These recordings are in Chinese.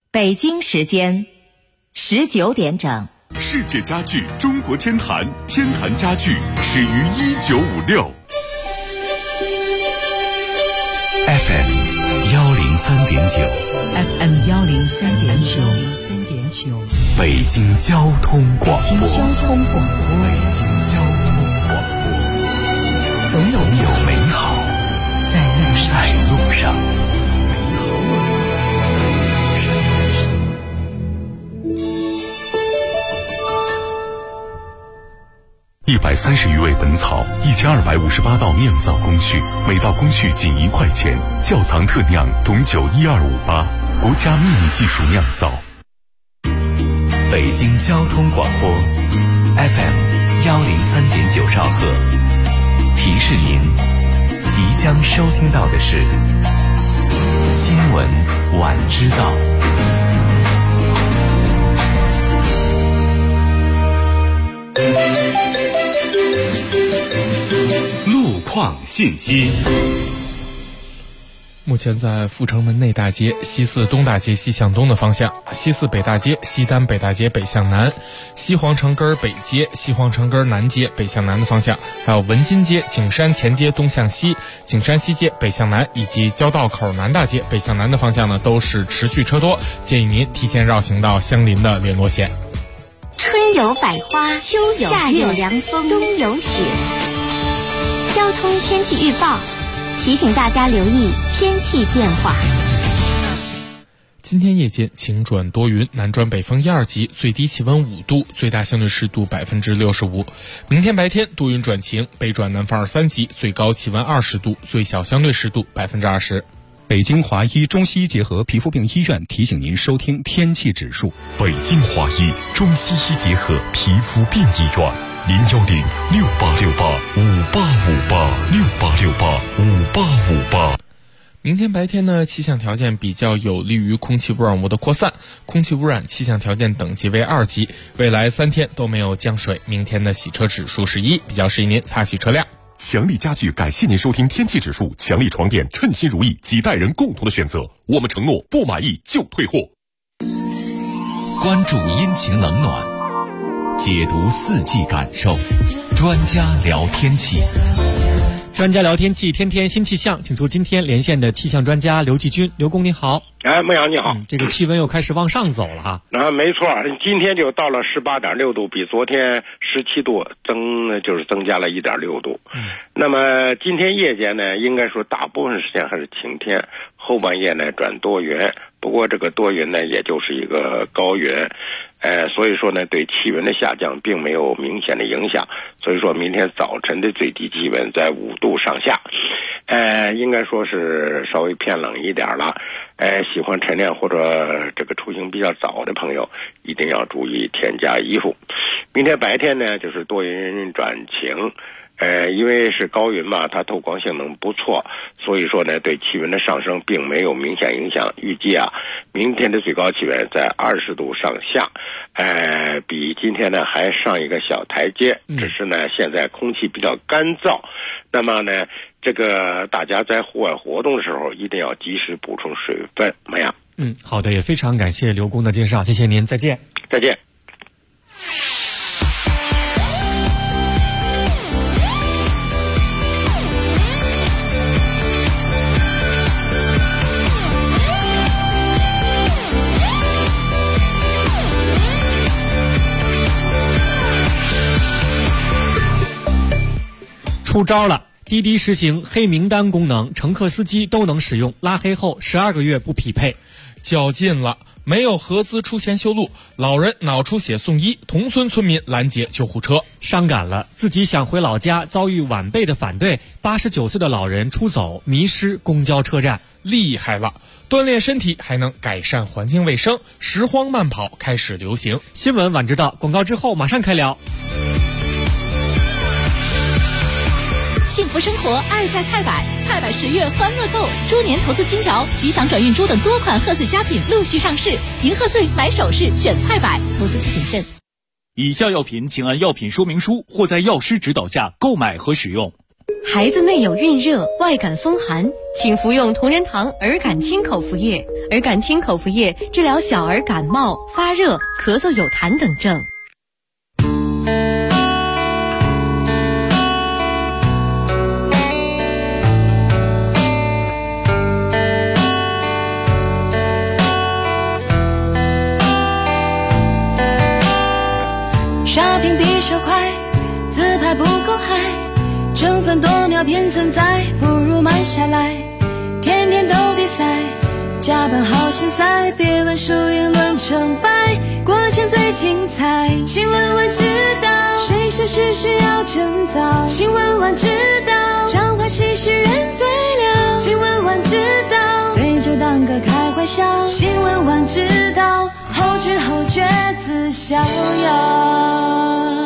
北京时间19点整。 世界家具中国天坛，天坛家具始于1956。FM 103.9，FM 103.9， 北京交通广播， 北京交通广播， 总有美好在路上。130余味本草，1258道酿造工序，每道工序仅1块钱。窖藏特酿董酒12588，国家秘密技术酿造。北京交通广播 FM 103.9兆赫，提示您即将收听到的是新闻晚知道。路况信息。 目前在阜成门内大街、西四东大街西向东的方向，西四北大街、西单北大街北向南，西皇城根北街、西皇城根南街北向南的方向，还有文津街、景山前街东向西、景山西街北向南，以及交道口南大街北向南的方向呢，都是持续车多，建议您提前绕行到相邻的联络线。 春有百花，秋有夏有凉风，冬有雪。交通天气预报提醒大家留意天气变化。 今天夜间晴转多云，南转北风1、2级，最低气温5度，最大相对湿度65%。明天白天多云转晴，北转南风2、3级，最高气温20度，最小相对湿度20%。 北京华医中西医结合皮肤病医院提醒您收听天气指数。 北京华医中西医结合皮肤病医院，0106868585858，68685858。 明天白天呢，气象条件比较有利于空气污染物的扩散，空气污染气象条件等级为2级，未来3天都没有降水，明天的洗车指数是1，比较适宜您擦洗车辆。 强力家具感谢您收听天气指数，强力床垫称心如意，几代人共同的选择，我们承诺不满意就退货。 关注阴晴冷暖，解读四季感受，专家聊天气。 专家聊天气，天天新气象，请出今天连线的气象专家刘继军。刘工你好。 孟阳你好。 这个气温又开始往上走了哈。 没错，今天就到了18.6度，比昨天17度增加了1.6度。那么今天夜间呢，应该说大部分时间还是晴天，后半夜呢转多云，不过这个多云呢也就是一个高云。所以说呢，对气温的下降并没有明显的影响，所以说明天早晨的最低气温在5度上下，应该说是稍微偏冷一点了。喜欢晨练或者这个出行比较早的朋友，一定要注意添加衣服。明天白天呢，就是多云转晴。因为是高云嘛，它透光性能不错，所以说呢，对气温的上升并没有明显影响。预计明天的最高气温在20度上下，比今天呢还上一个小台阶。只是呢，现在空气比较干燥，那么呢，这个大家在户外活动的时候一定要及时补充水分。 好的，也非常感谢刘工的介绍，谢谢您，再见。 再见。 出招了！滴滴实行黑名单功能，乘客司机都能使用，拉黑后12个月不匹配。 较劲了，没有合资出钱修路，老人脑出血送医，同村村民拦截救护车。 伤感了，自己想回老家，遭遇晚辈的反对，89岁的老人出走，迷失公交车站。 厉害了，锻炼身体还能改善环境卫生，拾荒慢跑开始流行。 新闻晚知道，广告之后马上开聊。 幸福生活爱在菜百，菜百10月欢乐购，猪年投资金条、吉祥转运珠等多款贺岁佳品陆续上市，迎贺岁买首饰选菜百，投资需谨慎。 以下药品请按药品说明书或在药师指导下购买和使用。 孩子内有孕热、外感风寒，请服用同仁堂儿感清口服液。儿感清口服液治疗小儿感冒、发热、咳嗽有痰等症。 刷屏比手快，自拍不够嗨，争分夺秒偏存在，不如慢下来。天天都比赛，加班好心塞，别问输赢论成败，过程最精彩。新闻晚知道，谁说事实要趁早？新闻晚知道，彰化喜事人最了。新闻晚知道，对就当个开怀笑。新闻晚知道，后知后觉自逍遥。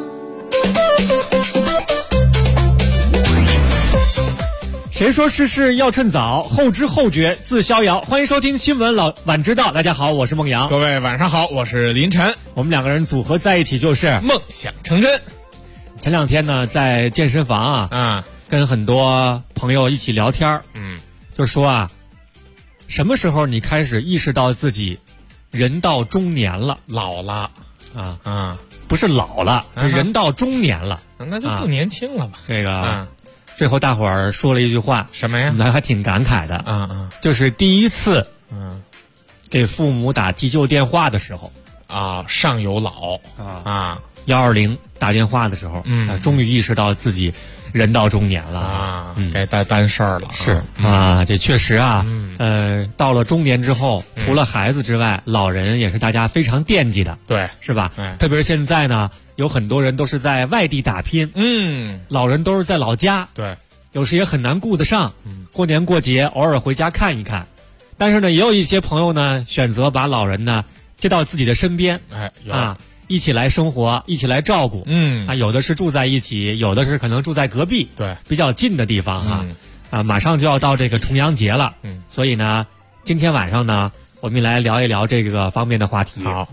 谁说事事要趁早，后知后觉自逍遥。欢迎收听新闻晚知道，大家好，我是孟阳。 各位晚上好，我是林晨。 我们两个人组合在一起就是梦想成真。 前两天呢，在健身房跟很多朋友一起聊天，就说啊，什么时候你开始意识到自己人到中年了， 老了不是老了，人到中年了， 那就不年轻了吧？ 这个。最后大伙儿说了一句话， 什么呀？ 那还挺感慨的，就是第一次，给父母打急救电话的时候， 上有老 120打电话的时候，终于意识到自己人到中年了该担事儿了。 是这确实到了中年之后，除了孩子之外，老人也是大家非常惦记的， 对， 是吧？特别是现在呢。有很多人都是在外地打拼，老人都是在老家， 对， 有时也很难顾得上，过年过节偶尔回家看一看，但是呢，也有一些朋友呢选择把老人呢接到自己的身边，一起来生活，一起来照顾，有的是住在一起，有的是可能住在隔壁， 对， 比较近的地方马上就要到这个重阳节了，所以呢，今天晚上呢，我们来聊一聊这个方面的话题。 好。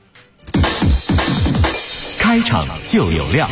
开场就有料。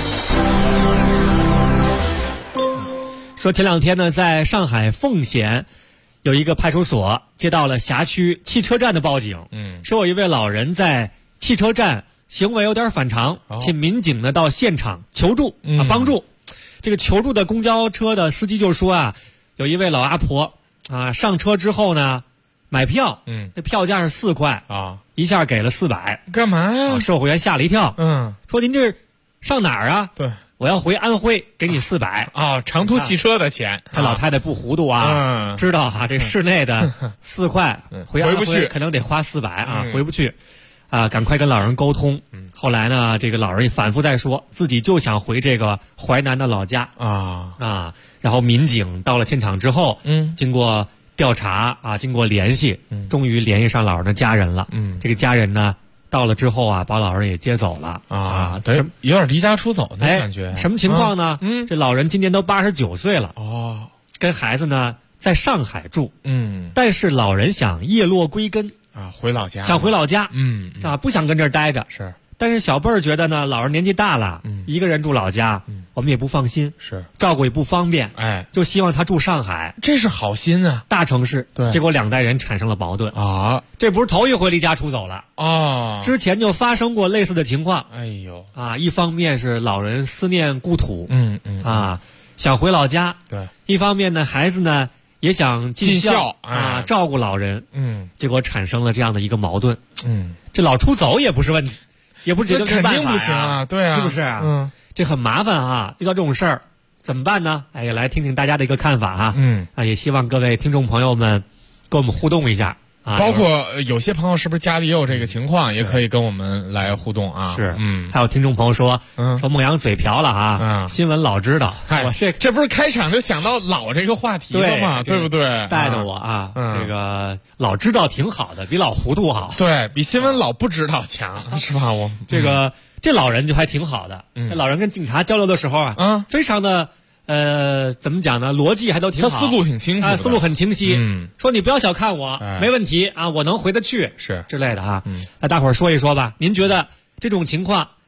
说前两天呢，在上海奉贤有一个派出所接到了辖区汽车站的报警，说有一位老人在汽车站行为有点反常，请民警呢到现场求助帮助。这个求助的公交车的司机就说有一位老阿婆上车之后呢买票，那票价是4块一下给了400， 干嘛呀？ 售货员吓了一跳，说您这上哪儿啊？ 对， 我要回安徽，给你400 长途汽车的钱。 这老太太不糊涂知道这市内的4块回安徽可能得花400回不去赶快跟老人沟通。后来呢，这个老人反复在说自己就想回这个淮南的老家然后民警到了现场之后，经过调查经过联系，终于联系上老人的家人了。这个家人呢，到了之后把老人也接走了对，有点离家出走的感觉。 什么情况呢？这老人今年都89岁了跟孩子呢在上海住，但是老人想叶落归根回老家， 想回老家，不想跟这儿待着。 是， 但是小辈儿觉得呢，老人年纪大了，一个人住老家，我们也不放心， 是照顾也不方便，就希望他住上海， 这是好心啊， 大城市。 对， 结果2代人产生了矛盾这不是头一回离家出走了之前就发生过类似的情况。 哎呦一方面是老人思念故土，想回老家， 对， 一方面呢，孩子呢也想尽孝照顾老人，结果产生了这样的一个矛盾。这老出走也不是问题，也不是解决办法， 肯定不行啊，对啊， 是不是这很麻烦遇到这种事儿怎么办呢？也来听听大家的一个看法也希望各位听众朋友们跟我们互动一下包括有些朋友是不是家里也有这个情况，也可以跟我们来互动是还有听众朋友说孟阳嘴瓢了新闻老知道，我这不是开场就想到老这个话题了吗？对不对？ 带着我这个老知道挺好的，比老糊涂好， 对，比新闻老不知道强是吧？我这老人就还挺好的，这老人跟警察交流的时候非常的怎么讲呢？逻辑还都挺好， 他思路挺清楚思路很清晰。说你不要小看我，没问题我能回得去， 是之类的那大伙儿说一说吧，您觉得这种情况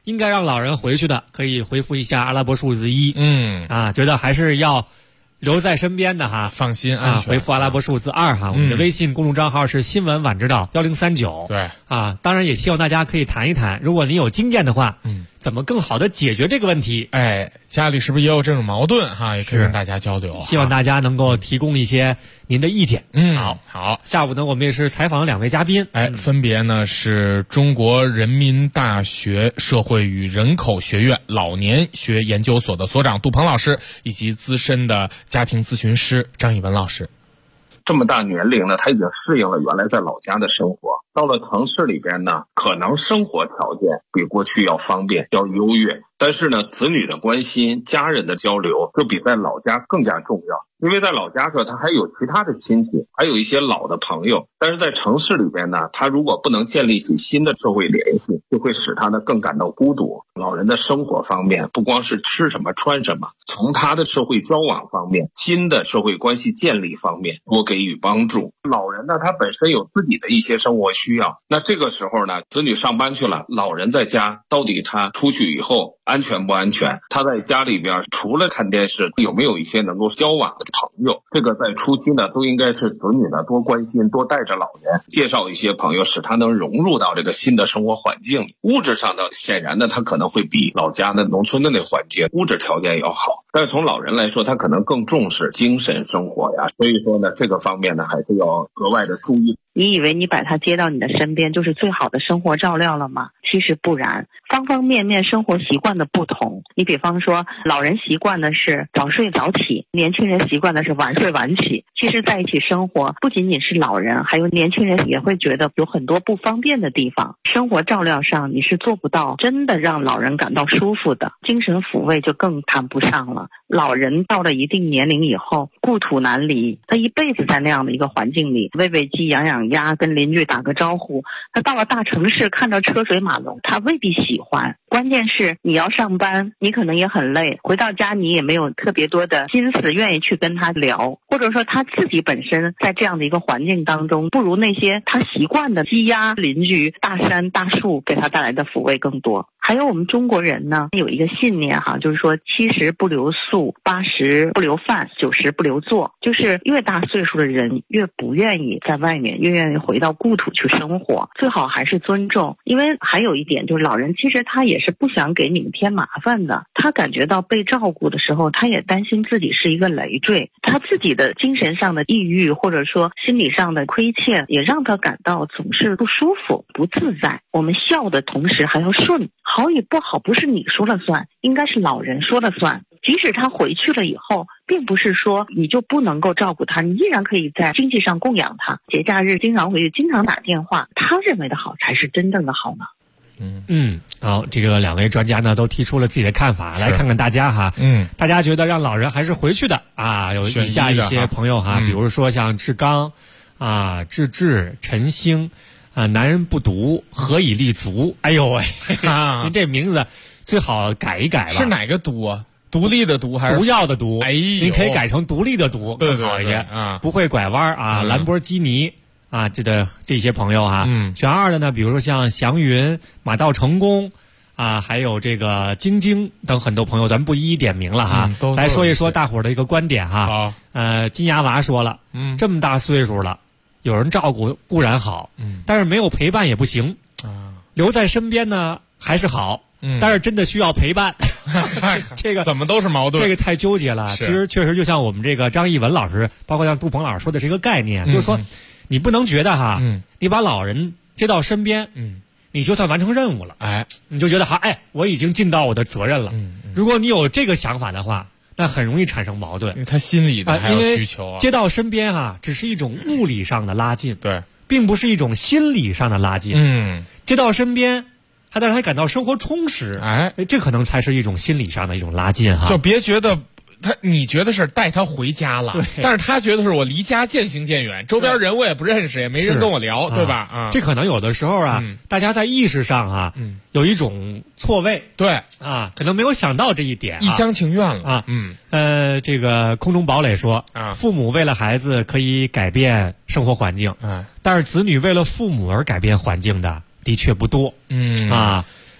应该让老人回去的，可以回复一下阿拉伯数字1。觉得还是要留在身边的哈， 放心安全。 回复阿拉伯数字2哈，我们的微信公众账号是新闻晚知道1039。 对当然也希望大家可以谈一谈，如果您有经验的话，怎么更好的解决这个问题？ 家里是不是也有这种矛盾哈？也可以跟大家交流。 希望大家能够提供一些您的意见。好，下午呢，我们也是采访了2位嘉宾， 分别呢是中国人民大学社会与人口学院老年学研究所的所长杜鹏老师，以及资深的家庭咨询师张以文老师。 这么大年龄呢，他已经适应了原来在老家的生活，到了城市里边呢，可能生活条件比过去要方便，要优越，但是呢，子女的关心、家人的交流就比在老家更加重要。因为在老家时候，他还有其他的亲戚，还有一些老的朋友，但是在城市里边呢，他如果不能建立起新的社会联系，就会使他呢更感到孤独。老人的生活方面，不光是吃什么穿什么，从他的社会交往方面、新的社会关系建立方面多给予帮助。老人呢，他本身有自己的一些生活需要，那这个时候呢，子女上班去了，老人在家，到底他出去以后安全不安全？他在家里边除了看电视，有没有一些能够交往的朋友？这个在初期呢，都应该是子女呢多关心，多带着老人介绍一些朋友，使他能融入到这个新的生活环境里。物质上呢，显然呢，他可能会比老家的农村的那环境物质条件要好，但是从老人来说，他可能更重视精神生活呀，所以说呢，这个方面呢，还是要格外的注意。 你以为你把他接到你的身边就是最好的生活照料了吗？其实不然，方方面面生活习惯的不同。你比方说，老人习惯的是早睡早起，年轻人习惯的是晚睡晚起。其实在一起生活，不仅仅是老人，还有年轻人也会觉得有很多不方便的地方。生活照料上你是做不到真的让老人感到舒服的，精神抚慰就更谈不上了。老人到了一定年龄以后，故土难离，他一辈子在那样的一个环境里喂喂鸡养养鸭，跟邻居打个招呼。他到了大城市看到车水马龙，他未必喜欢。关键是你要上班，你可能也很累，回到家你也没有特别多的心思愿意去跟他聊，或者说他自己本身在这样的一个环境当中，不如那些他习惯的鸡鸭邻居、大山大树给他带来的抚慰更多。还有我们中国人呢，有一个信念哈，就是说70不留宿，80不留饭，90不留座，就是越大岁数的人越不愿意在外面，越愿意回到故土去生活，最好还是尊重。因为还有一点就是老人其实他也是不想给你们添麻烦的，他感觉到被照顾的时候，他也担心自己是一个累赘，他自己的精神上的抑郁或者说心理上的亏欠也让他感到总是不舒服不自在。我们笑的同时还要顺，好与不好不是你说了算，应该是老人说了算。即使他回去了以后，并不是说你就不能够照顾他，你依然可以在经济上供养他，节假日经常回去，经常打电话，他认为的好才是真正的好呢。 好，这个2位专家呢都提出了自己的看法，来看看大家哈。大家觉得让老人还是回去的啊？有以下一些朋友哈，比如说像志刚啊、志志、陈星啊，男人不独，何以立足？哎呦喂，您这名字最好改一改吧。 是哪个独啊？独立的独还是毒药的毒？ 哎呦， 您可以改成独立的独更好一些啊， 不会拐弯啊。兰博基尼啊，这些朋友啊，选2的呢，比如说像祥云、马到成功啊，还有这个晶晶等很多朋友，咱们不一一点名了哈，来说一说大伙儿的一个观点哈。金牙娃说了，这么大岁数了，有人照顾固然好，但是没有陪伴也不行留在身边呢还是好，但是真的需要陪伴。这个怎么都是矛盾， 这个太纠结了。其实确实就像我们这个张艺文老师，包括像杜鹏老师说的这个概念，就是说你不能觉得哈，你把老人接到身边，你就算完成任务了，你就觉得我已经尽到我的责任了。如果你有这个想法的话，那很容易产生矛盾， 因为他心理的还有需求啊。 接到身边只是一种物理上的拉近，对，并不是一种心理上的拉近。接到身边，还让他感到生活充实，这可能才是一种心理上的一种拉近哈。 就别觉得你觉得是带他回家了，但是他觉得是我离家渐行渐远，周边人我也不认识，也没人跟我聊，对吧？ 这可能有的时候大家在意识上有一种错位， 对可能没有想到这一点， 一厢情愿了这个空中堡垒说父母为了孩子可以改变生活环境，但是子女为了父母而改变环境的的确不多。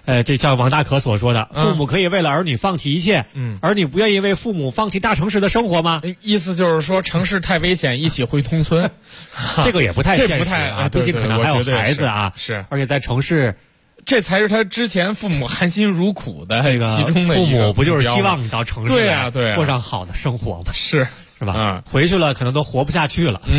这像王大可所说的，父母可以为了儿女放弃一切，儿女不愿意为父母放弃大城市的生活吗？ 意思就是说城市太危险，一起回农村， 这个也不太现实啊，毕竟可能还有孩子啊， 是， 而且在城市。 这才是他之前父母含辛茹苦的这个其中的父母不就是希望你到城市对啊过上好的生活吗？ 是吧？回去了可能都活不下去了。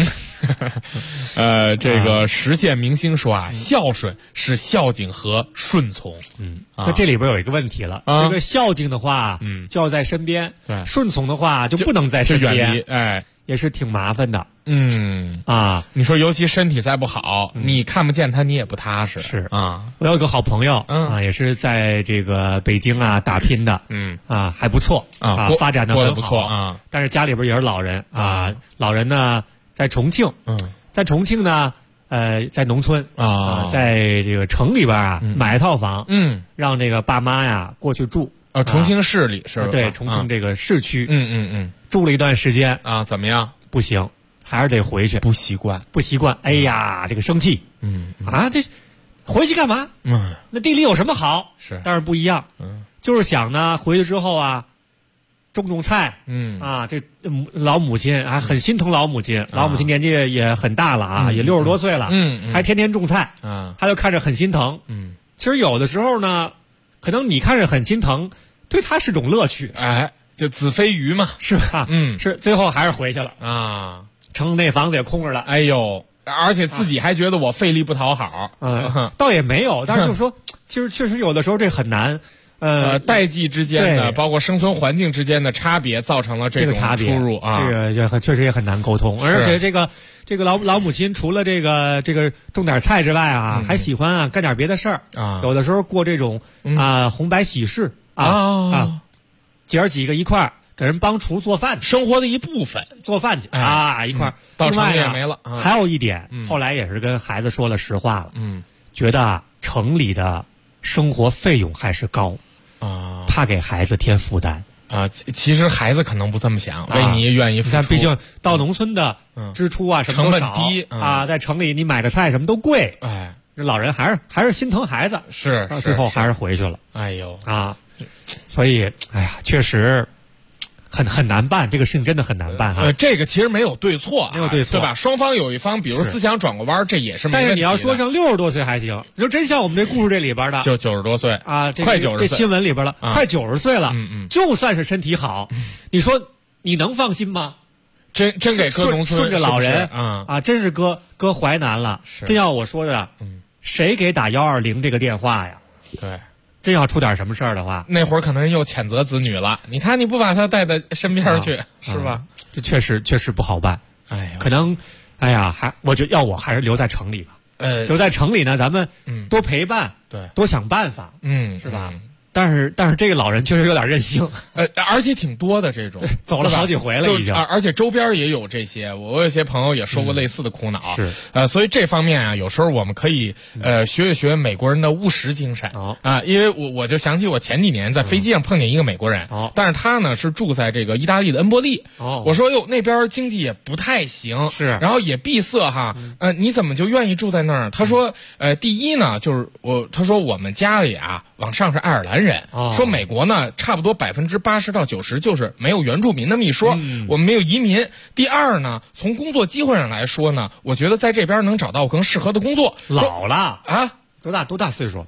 这个实现明星说孝顺是孝敬和顺从。 那这里边有一个问题了，这个孝敬的话，就要在身边；顺从的话就不能在身边。 哎， 也是挺麻烦的。 你说尤其身体再不好，你看不见他，你也不踏实。 是啊，我有一个好朋友也是在这个北京打拼的，还不错发展的很好不错啊。 但是家里边也是老人老人呢在重庆，在重庆呢在农村在这个城里边买一套房，让这个爸妈呀过去住重庆市里是吧？ 对，重庆这个市区，住了一段时间怎么样？ 不行。还是得回去， 不习惯， 哎呀，这个生气，这回去干嘛？那地里有什么好？ 是， 但是不一样，就是想呢，回去之后种菜，这老母亲很心疼老母亲，老母亲年纪也很大了也60多岁了，还天天种菜，他就看着很心疼，其实有的时候呢，可能你看着很心疼，对他是种乐趣， 就子非鱼嘛， 是吧？是，最后还是回去了城那房子也空着了， 哎呦，而且自己还觉得我费力不讨好， 倒也没有，但是就是说，其实确实有的时候这很难， 代际之间的，包括生存环境之间的差别，造成了这种出入这个也确实也很难沟通，而且这个老母亲除了这个种点菜之外还喜欢干点别的事儿有的时候过这种红白喜事姐儿几个一块儿。给人帮厨做饭， 生活的一部分， 做饭去一块儿。 到城里也没了。 还有一点，后来也是跟孩子说了实话了，觉得城里的生活费用还是高怕给孩子添负担其实孩子可能不这么想，为你愿意付出。 但毕竟到农村的支出什么都少， 成本低在城里你买个菜什么都贵，这老人还是心疼孩子， 是最后还是回去了。 哎呦所以确实。很难办，这个事情真的很难办这个其实没有对错， 没有对错， 对吧？双方有一方，比如思想转过弯，这也是没问题的。 但是你要说像60多岁还行，你说真像我们这故事这里边的， 就90多岁快90岁， 这新闻里边了，快90岁了，就算是身体好，你说你能放心吗？ 真给搁农村顺着老人真是搁淮南了。真要我说的，谁给打120这个电话呀？ 对。 真要出点什么事儿的话， 那会儿可能又谴责子女了。你看你不把他带到身边去，是吧？ 这确实不好办。可能，我觉得我还是留在城里吧。留在城里呢，咱们多陪伴， 对， 多想办法，是吧？但是这个老人确实有点任性， 而且挺多的这种， 走了好几回了已经， 而且周边也有这些。我有些朋友也说过类似的苦恼， 是所以这方面有时候我们可以学一学美国人的务实精神因为我就想起我前几年在飞机上碰见一个美国人，但是他呢是住在这个意大利的恩波利，我说哟那边经济也不太行， 是， 然后也闭塞你怎么就愿意住在那儿？他说第一呢就是他说我们家里往上是爱尔兰人。说美国呢差不多80%到90%就是没有原住民那么一说，我们没有移民。第二呢，从工作机会上来说呢，我觉得在这边能找到更适合的工作。 老了多大岁数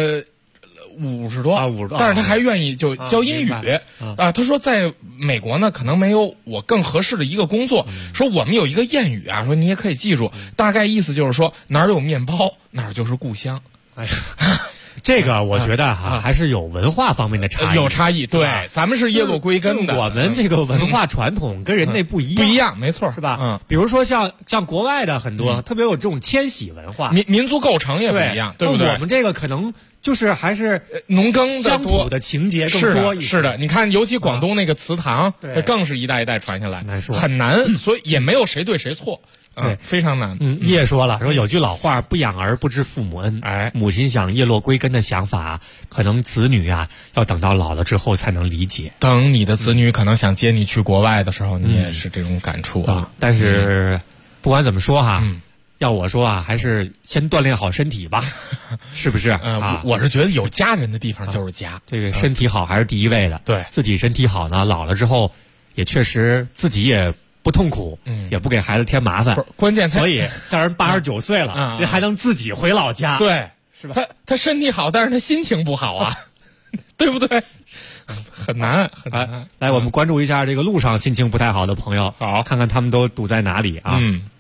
？50多 50多， 但是他还愿意就教英语他说在美国呢可能没有我更合适的一个工作。说我们有一个谚语说你也可以记住，大概意思就是说哪儿有面包哪儿就是故乡。 这个我觉得还是有文化方面的差异， 有差异。对，咱们是叶落归根的， 我们这个文化传统跟人那不一样， 没错， 是吧？比如说像国外的很多特别有这种迁徙文化， 民族构成也不一样，对不对？ 我们这个可能就是还是农耕的乡土的情节更多一些。 是的，你看，尤其广东那个祠堂，更是一代一代传下来，很难，所以也没有谁对谁错。对，非常难。 叶说了，说有句老话，不养儿不知父母恩。母亲想叶落归根的想法，可能子女要等到老了之后才能理解。 等你的子女可能想接你去国外的时候，你也是这种感触但是不管怎么说要我说啊，还是先锻炼好身体吧，是不是？ 我是觉得有家人的地方就是家， 这个身体好还是第一位的。 对， 自己身体好呢，老了之后也确实自己也不痛苦，也不给孩子添麻烦。 关键所以像人89岁了，人还能自己回老家， 对， 是吧？ 他身体好，但是他心情不好啊，对不对？很难。 来，我们关注一下这个路上心情不太好的朋友， 好， 看看他们都堵在哪里啊？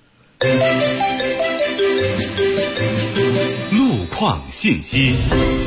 路况信息。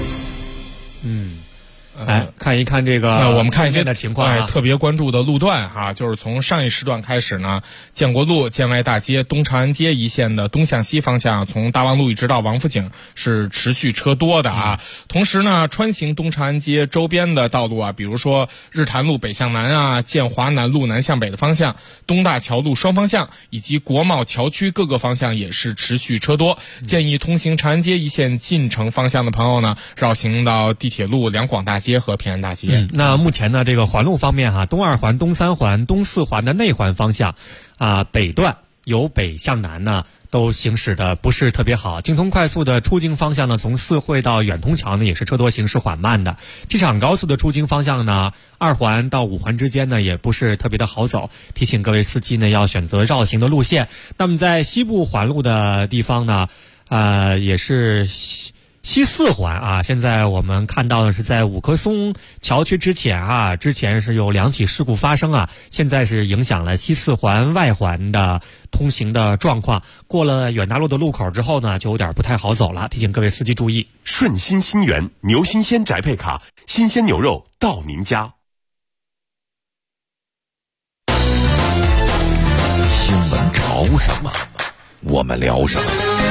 来看一看这个， 我们看一些的情况特别关注的路段哈，就是从上一时段开始呢，建国路、建外大街、东长安街一线的东向西方向，从大望路一直到王府井是持续车多的啊。同时呢，穿行东长安街周边的道路啊，比如说日坛路北向南啊、建华南路南向北的方向、东大桥路双方向以及国贸桥区各个方向也是持续车多。建议通行长安街一线进城方向的朋友呢，绕行到地铁路两广大街和平安大街。 那目前呢，这个环路方面哈，东2环、东3环、东4环的内环方向北段由北向南呢都行驶的不是特别好。京通快速的出京方向呢，从四惠到远通桥呢也是车多行驶缓慢的。机场高速的出京方向呢，2环到5环之间呢也不是特别的好走，提醒各位司机呢要选择绕行的路线。那么在西部环路的地方呢，也是西4环啊，现在我们看到的是在五棵松桥区之前是有2起事故发生啊，现在是影响了西4环外环的通行的状况。过了远大路的路口之后呢，就有点不太好走了，提醒各位司机注意。 顺心新源牛新鲜宅配卡，新鲜牛肉到您家。 新闻潮什么，我们聊什么。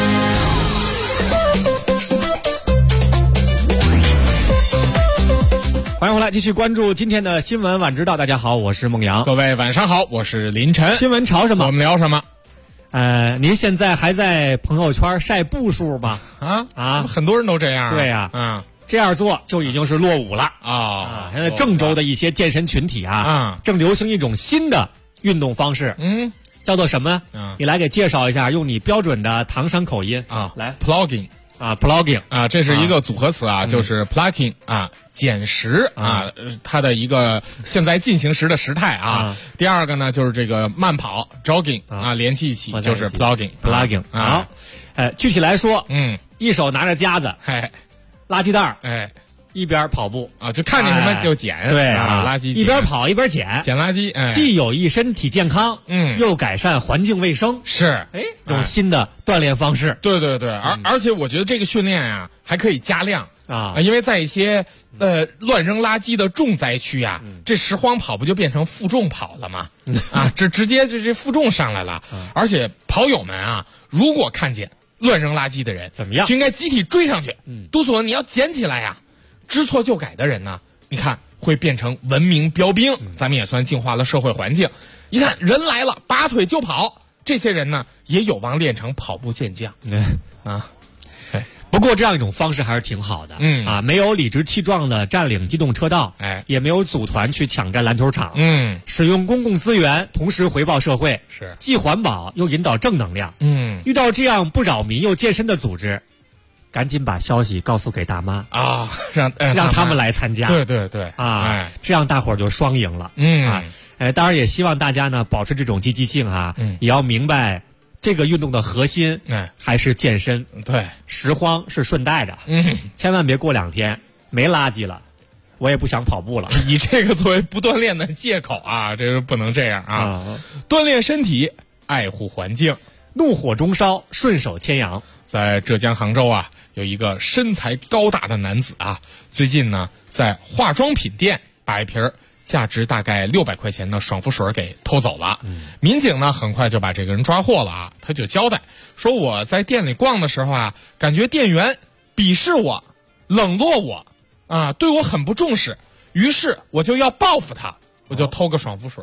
欢迎回来，继续关注今天的新闻晚知道。大家好，我是孟阳。 各位晚上好，我是林晨。 新闻潮什么？ 我们聊什么？ 您现在还在朋友圈晒步数吗？ 很多人都这样。 对呀，这样做就已经是落伍了啊！ 现在郑州的一些健身群体正流行一种新的运动方式，叫做什么？你来给介绍一下，用你标准的唐山口音来 ，plugging。这是一个组合词就是 plugging 减时它的一个现在进行时的时态第二个呢就是这个慢跑 jogging 联系一起就是 plugging。 好，具体来说，一手拿着夹子，垃圾袋，一边跑步就看见什么就捡， 对垃圾一边跑一边捡垃圾， 既有益身体健康，又改善环境卫生， 是这种新的锻炼方式。 对，而且我觉得这个训练还可以加量因为在一些乱扔垃圾的重灾区这拾荒跑不就变成负重跑了吗？这直接这负重上来了，而且跑友们如果看见乱扔垃圾的人怎么样， 就应该集体追上去，督促你要捡起来知错就改的人呢，你看会变成文明标兵，咱们也算净化了社会环境。一看人来了，拔腿就跑，这些人呢也有望练成跑步健将。 不过这样一种方式还是挺好的，没有理直气壮的占领机动车道，也没有组团去抢占篮球场，使用公共资源，同时回报社会， 是既环保又引导正能量。遇到这样不扰民又健身的组织，赶紧把消息告诉给大妈让他们来参加。 对这样大伙儿就双赢了。当然也希望大家呢保持这种积极性也要明白这个运动的核心还是健身。 对， 拾荒是顺带着，千万别过2天没垃圾了，我也不想跑步了。 以这个作为不锻炼的借口这是不能这样锻炼身体，爱护环境， 怒火中烧，顺手牵羊。 在浙江杭州有一个身材高大的男子最近呢在化妆品店把一瓶价值大概600块钱的爽肤水给偷走了。民警呢很快就把这个人抓获了他就交代说，我在店里逛的时候感觉店员鄙视我，冷落我对我很不重视，于是我就要报复他，我就偷个爽肤水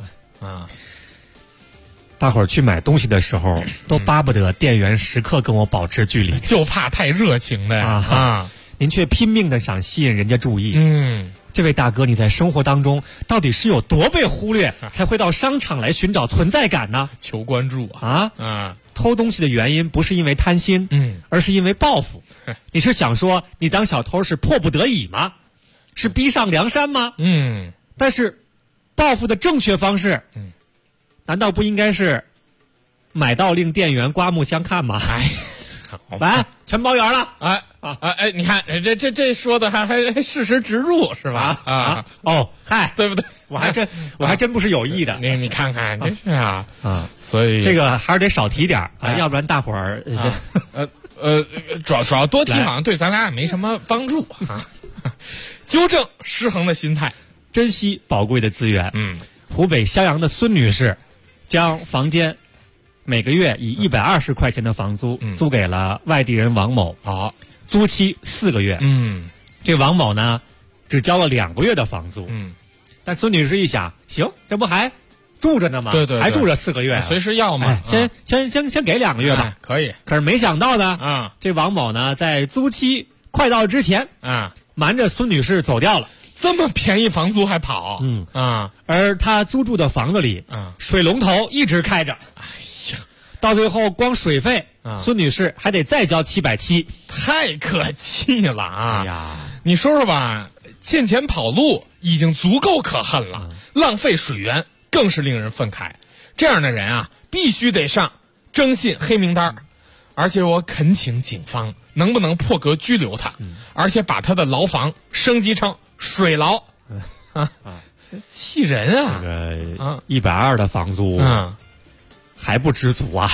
大伙儿去买东西的时候都巴不得店员时刻跟我保持距离， 就怕太热情的您却拼命的想吸引人家注意。 这位大哥，你在生活当中到底是有多被忽略，才会到商场来寻找存在感呢？ 求关注啊！偷东西的原因不是因为贪心，而是因为报复。你是想说你当小偷是迫不得已吗？是逼上梁山吗？但是报复的正确方式，难道不应该是买到令店员刮目相看吗？来，全包圆了。 你看这说的还事实直入是吧？ 对不对？我还真不是有意的。 你看看，真是啊，所以这个还是得少提点要不然大伙儿主要多提，好像对咱俩也没什么帮助啊。纠正失衡的心态， 珍惜宝贵的资源。湖北襄阳的孙女士将房间每个月以120块钱的房租租给了外地人王某，租期4个月。这王某呢，只交了2个月的房租。但孙女士一想，行，这不还住着呢吗？ 对， 还住着4个月， 随时要嘛。 先给2个月吧， 可以。 可是没想到呢，这王某呢，在租期快到之前，瞒着孙女士走掉了。 这么便宜房租还跑？ 而他租住的房子里，水龙头一直开着。到最后光水费，孙女士还得再交770， 太可气了啊！你说说吧，欠钱跑路已经足够可恨了，浪费水源更是令人愤慨。这样的人啊，必须得上征信黑名单，而且我恳请警方能不能破格拘留他，而且把他的牢房升级成水牢气人啊！ 这个120的房租，还不知足啊！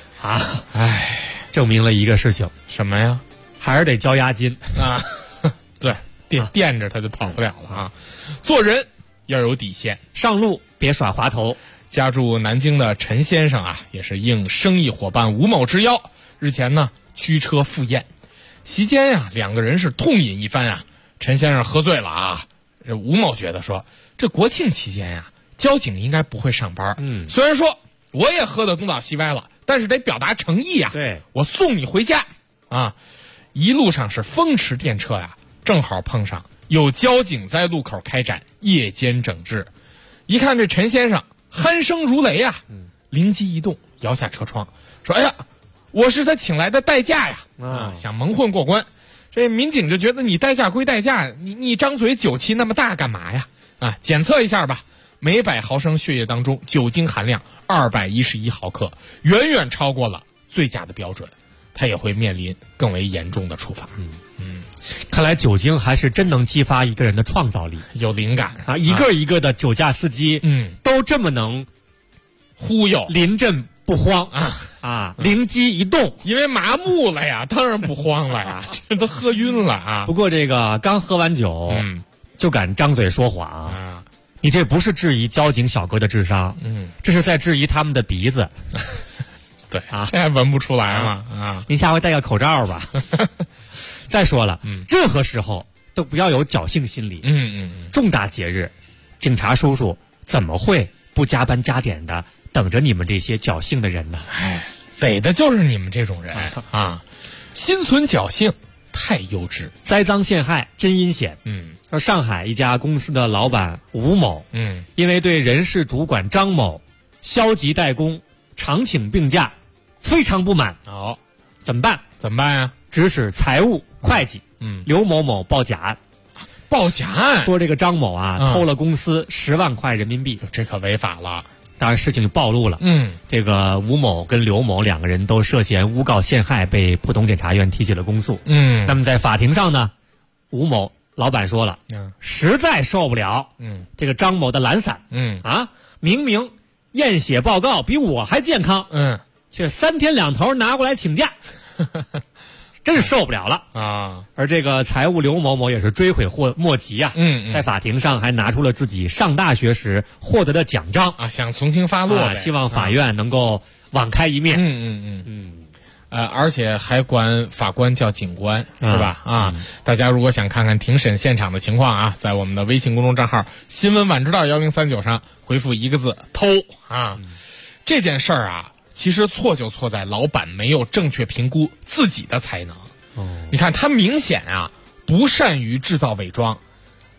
证明了一个事情， 什么呀？ 还是得交押金啊！对，垫着他就跑不了了啊！做人要有底线， 上路别耍滑头。 家住南京的陈先生啊，也是应生意伙伴吴某之邀，日前呢驱车赴宴，席间呀，2个人是痛饮一番啊。陈先生喝醉了啊，吴某觉得说，这国庆期间呀，交警应该不会上班。虽然说我也喝得东倒西歪了，但是得表达诚意啊。 对， 我送你回家啊。一路上是风驰电掣呀，正好碰上有交警在路口开展夜间整治。一看这陈先生鼾声如雷啊，灵机一动，摇下车窗说：“哎呀，我是他请来的代驾呀！”想蒙混过关。这民警就觉得你代驾归代驾，你张嘴酒气那么大干嘛呀？检测一下吧，每100毫升血液当中酒精含量211毫克，远远超过了醉驾的标准，他也会面临更为严重的处罚。 看来酒精还是真能激发一个人的创造力， 有灵感啊！一个一个的酒驾司机，都这么能忽悠， 临阵不慌灵机一动， 因为麻木了呀，当然不慌了呀，这都喝晕了啊！ 不过这个刚喝完酒，就敢张嘴说谎你这不是质疑交警小哥的智商，这是在质疑他们的鼻子。 对这还闻不出来吗？ 您下回戴个口罩吧。再说了，任何时候都不要有侥幸心理。重大节日，警察叔叔怎么会不加班加点的等着你们这些侥幸的人呢？ 匪的就是你们这种人啊！心存侥幸，太幼稚， 栽赃陷害真阴险。而上海一家公司的老板吴某，因为对人事主管张某消极怠工、常请病假非常不满。怎么办呀？指使财务、会计刘某某报假案。说这个张某偷了公司10万块人民币， 这可违法了。 当然事情就暴露了。这个吴某跟刘某2个人都涉嫌诬告陷害，被浦东检察院提起了公诉。那么在法庭上呢，吴某老板说了，实在受不了这个张某的懒散。明明验血报告比我还健康，却3天2头拿过来请假。真是受不了了啊！ 而这个财务刘某某也是追悔莫及啊！在法庭上还拿出了自己上大学时获得的奖章想从轻发落希望法院能够网开一面。 而且还管法官叫警官，是吧？大家如果想看看庭审现场的情况在我们的微信公众账号“新闻晚知道1039”上回复1个字“偷”这件事儿其实错就错在老板没有正确评估自己的才能。你看他明显不善于制造伪装，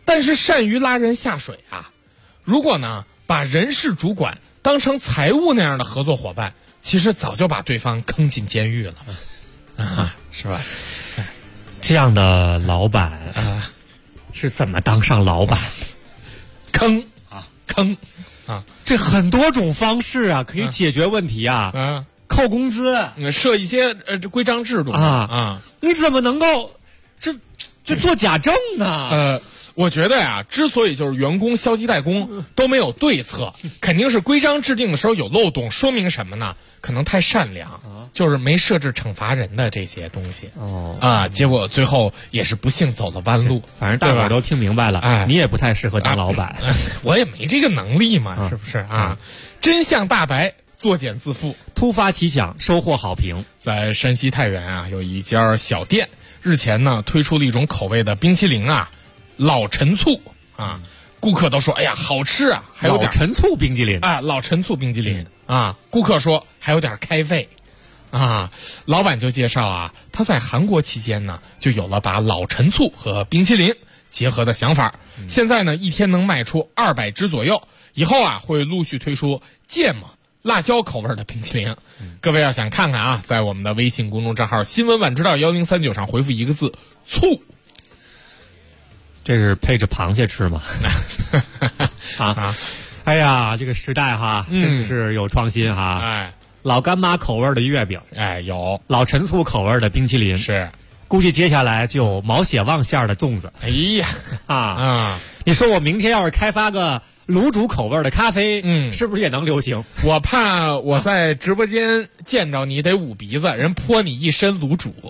但是善于拉人下水啊。如果呢把人事主管当成财务那样的合作伙伴，其实早就把对方坑进监狱了啊，是吧？ 这样的老板啊，是怎么当上老板？ 坑， 这很多种方式啊，可以解决问题啊。扣工资， 设一些规章制度啊。 你怎么能够这做假证呢？ 我觉得呀，之所以就是员工消极怠工都没有对策，肯定是规章制定的时候有漏洞，说明什么呢？可能太善良，就是没设置惩罚人的这些东西。结果最后也是不幸走了弯路。 反正大伙都听明白了，你也不太适合当老板， 我也没这个能力嘛，是不是啊？真相大白，作茧自缚， 突发奇想，收获好评。 在山西太原啊，有一家小店，日前呢推出了一种口味的冰淇淋啊。老陈醋啊，顾客都说哎呀好吃啊，还有点老陈醋冰激凌啊，老陈醋冰激凌啊，顾客说还有点开胃啊。老板就介绍啊，他在韩国期间呢，就有了把老陈醋和冰淇淋结合的想法。现在呢，一天能卖出200只左右，以后啊会陆续推出芥末、辣椒口味的冰淇淋。各位要想看看啊，在我们的微信公众账号新闻晚知道1039上回复一个字醋。 这是配着螃蟹吃吗？哎呀，这个时代哈，真是有创新哈！老干妈口味的月饼， 有老陈醋口味的冰淇淋， 是。 估计接下来就有毛血旺馅的粽子。 哎呀， 你说我明天要是开发个卤煮口味的咖啡，是不是也能流行？ 我怕我在直播间见着你得捂鼻子，人泼你一身卤煮。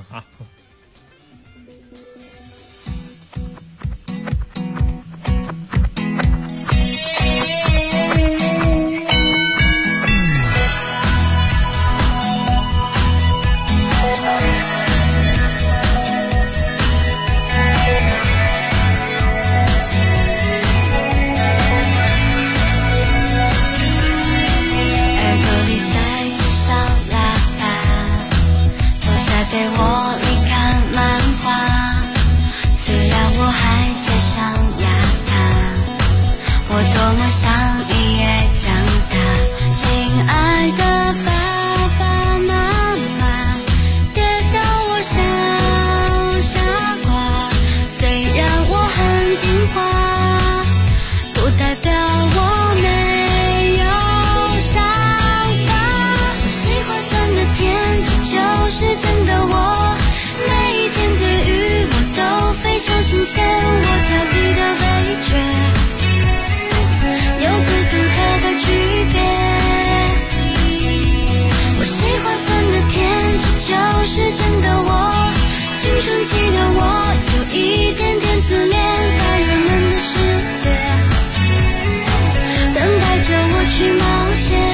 新鲜，我调皮的味觉，有最独特的区别。我喜欢酸的甜，这就是真的我。青春期的我，有一点点自恋，大人们的世界，等待着我去冒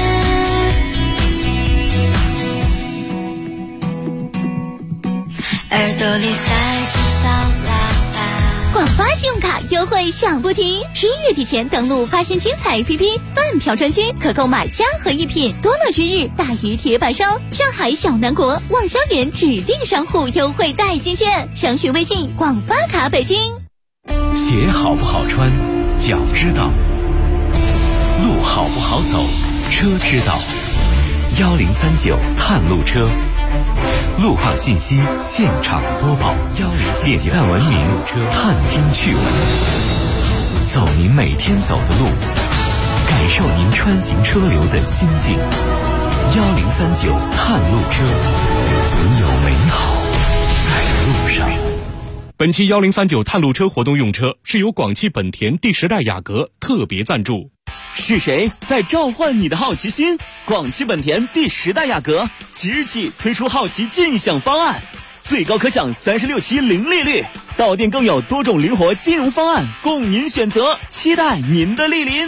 险。耳朵里塞着小喇叭。 广发信用卡优惠响不停，11月底前登录发现精彩 APP 饭票专区，可购买家和一品，多乐之日大于铁板烧，上海小南国望萧园指定商户优惠代金券，详询微信广发卡北京。 鞋好不好穿，脚知道；路好不好走，车知道。1039探路车，路况信息现场播报，1039点赞文明，探听趣闻，走您每天走的路，感受您穿行车流的心境。1039探路车，总有美好在路上。 本期1039探路车活动用车是由广汽本田第10代雅阁特别赞助。 是谁在召唤你的好奇心？广汽本田第10代雅阁即日起推出好奇尽享方案，最高可享36期零利率，到店更有多种灵活金融方案供您选择，期待您的莅临。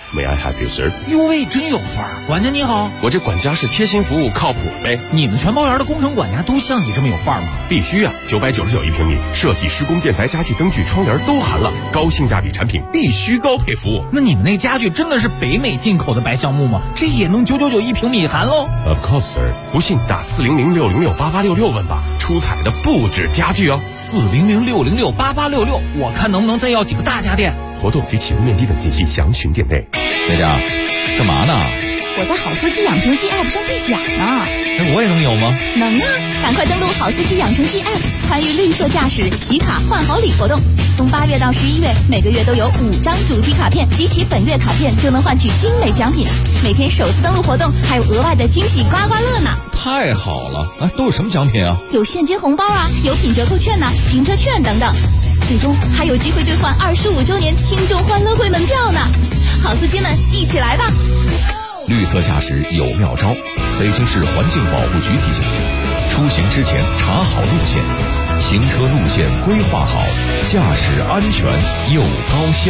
May I help you, sir？ 哟喂，真有范儿！管家你好， 我这管家是贴心服务，靠谱呗。 你们全包园的工程管家都像你这么有范儿吗？ 必须啊！999一平米，设计、施工、建材、家具、灯具、窗帘都含了，高性价比产品，必须高配服务。 那你们那家具真的是北美进口的白橡木吗？这也能999一平米含喽 ？Of course, sir。不信打400-606-8866问吧，出彩的不止家具哦。 400-606-8866，我看能不能再要几个大家电。 活动及起步面积等信息详询店内。 队长，干嘛呢？ 我在好司机养成记 App 上兑奖呢。 我也能有吗？ 能啊！赶快登录好司机养成记 App， 参与绿色驾驶集卡换好礼活动。从8月到11月，每个月都有5张主题卡片，集齐本月卡片就能换取精美奖品。每天首次登录活动还有额外的惊喜刮刮乐呢！ 太好了！都有什么奖品啊？ 有现金红包啊，有品折扣券呐，停车券等等。最终还有机会兑换25周年听众欢乐会门票呢！好司机们，一起来吧！ 绿色驾驶有妙招，北京市环境保护局提醒您：出行之前查好路线，行车路线规划好，驾驶安全又高效。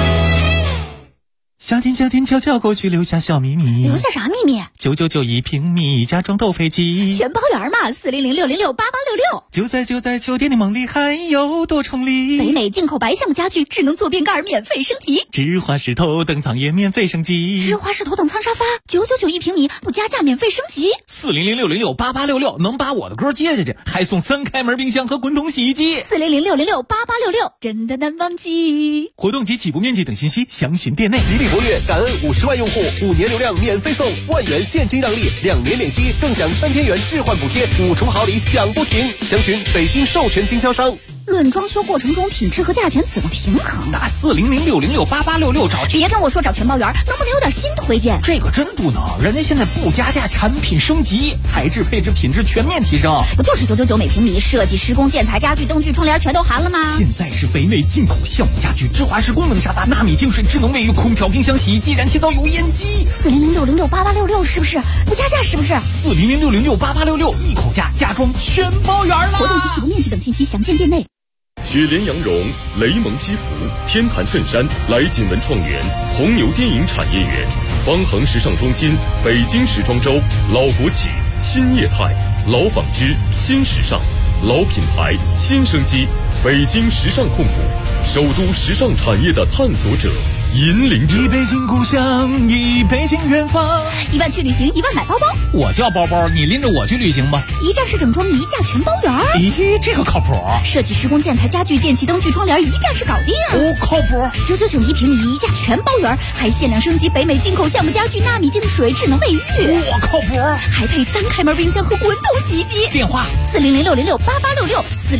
夏天夏天悄悄过去，留下小秘密。 留下啥秘密 ？999一平米，家装都飞机， 全包园嘛！400-606-8866。 就在酒店的梦里，还有多重礼。 北美进口白橡木家具，智能坐便盖免费升级， 智华石头等舱也免费升级， 智华石头等舱沙发999一平米，不加价免费升级。 400-606-8866能把我的歌接下去，还送3开门冰箱和滚筒洗衣机。 400-606-8866真的难忘记。 活动及起步面积等信息详询店内。 吉利博越感恩50万用户，5年流量免费送1万元现金让利，2年免息，更享3千元置换补贴，5重好礼享不停。详询北京授权经销商。 论装修过程中品质和价钱怎么平衡？ 打400-606-8866找。 别跟我说找全包园，能不能有点新推荐？ 这个真不能，人家现在不加价，产品升级，材质、配置、品质全面提升。 不就是999每平米，设计、施工、建材、家具、灯具、窗帘全都含了吗？ 现在是北美进口橡木家具，智华式功能沙发，纳米净水、智能卫浴、空调、冰箱、洗衣机、燃气灶、油烟机。 400-606-8866是不是？不加价是不是 ？400-606-8866一口价，家装全包园了。 活动及起步面积等信息详见店内。 雪莲羊绒、雷蒙西服、天坛衬衫、来锦文创园、红牛电影产业园、方恒时尚中心、北京时装周、老国企、新业态、老纺织、新时尚、老品牌、新生机，北京时尚控股，首都时尚产业的探索者、引领者。 一北京故乡，一北京远方。 1万去旅行，1万买包包。 我叫包包，你拎着我去旅行吧。 一站式整装，一价全包园。 咦，这个靠谱。 设计、施工、建材、家具、电器、灯具、窗帘，一站式搞定。 靠谱。 999一平米，一价全包园，还限量升级北美进口橡木家具、纳米净水、智能卫浴。 靠谱。 还配3开门冰箱和滚筒洗衣机。 电话 400-606-8866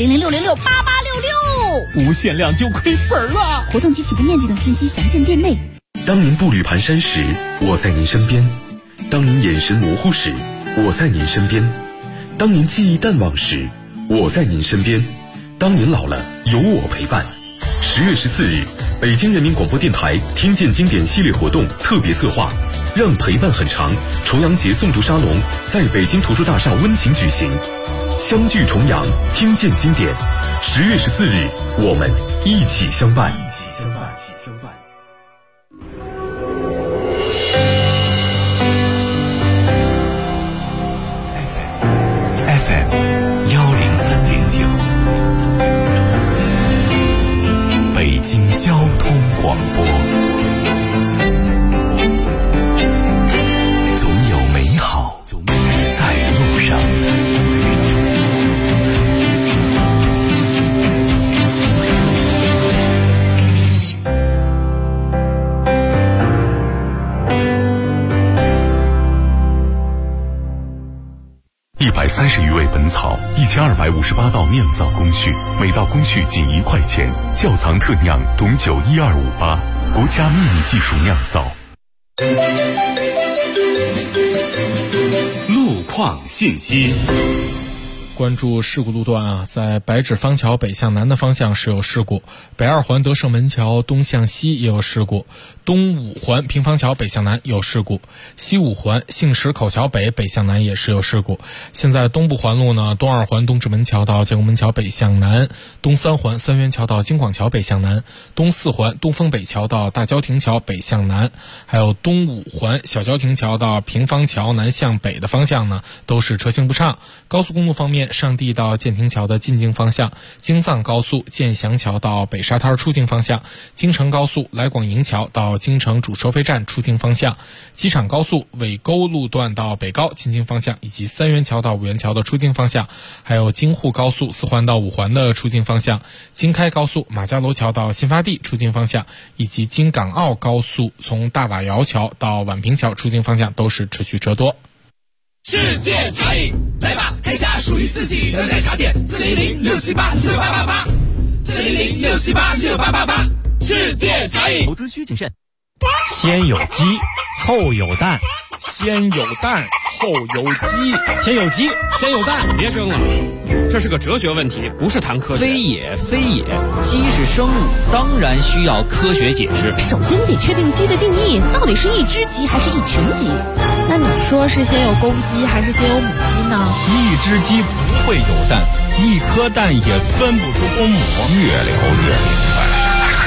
400-606-8866。 无限量就亏本了。 活动及起步面积等信息详见店内。 当您步履蹒跚时，我在您身边；当您眼神模糊时，我在您身边；当您记忆淡忘时，我在您身边；当您老了，有我陪伴。10月14日，北京人民广播电台听见经典系列活动特别策划，让陪伴很长重阳节诵读沙龙在北京图书大厦温情举行，相聚重阳，听见经典。10月14日，我们一起相伴。 北京交通广播，总有美好在路上。 130余味本草，1258道酿造工序，每道工序仅1块钱。窖藏特酿董酒12588，国家秘密技术酿造。 路况信息。 关注事故路段啊，在白纸坊桥北向南的方向是有事故，北二环德胜门桥东向西也有事故，东五环平坊桥北向南有事故，西五环杏石口桥北北向南也是有事故。现在东部环路呢，东二环东直门桥到建国门桥北向南，东三环三元桥到京广桥北向南，东四环东风北桥到大郊亭桥北向南，还有东五环小郊亭桥到平坊桥南向北的方向呢，都是车行不畅。高速公路方面，上地到建亭桥的进京方向，京藏高速建祥桥到北沙滩出京方向，京承高速来广营桥到京承主收费站出京方向，机场高速尾沟路段到北高进京方向，以及三元桥到五元桥的出京方向，还有京沪高速4环到5环的出京方向，京开高速马家楼桥到新发地出京方向，以及京港澳高速从大瓦窑桥到宛平桥出京方向都是持续车多。 世界茶饮，来吧，开家属于自己的奶茶店，400-678-6888，400-678-6888，世界茶饮。 投资需谨慎。先有鸡，后有蛋， 先有蛋，后有鸡， 先有鸡，先有蛋。 别争了，这是个哲学问题，不是谈科学。 非也，非也，鸡是生物，当然需要科学解释。 首先得确定鸡的定义，到底是一只鸡还是一群鸡？ 那你说是先有公鸡还是先有母鸡呢？ 一只鸡不会有蛋，一颗蛋也分不出公母。越聊越明白。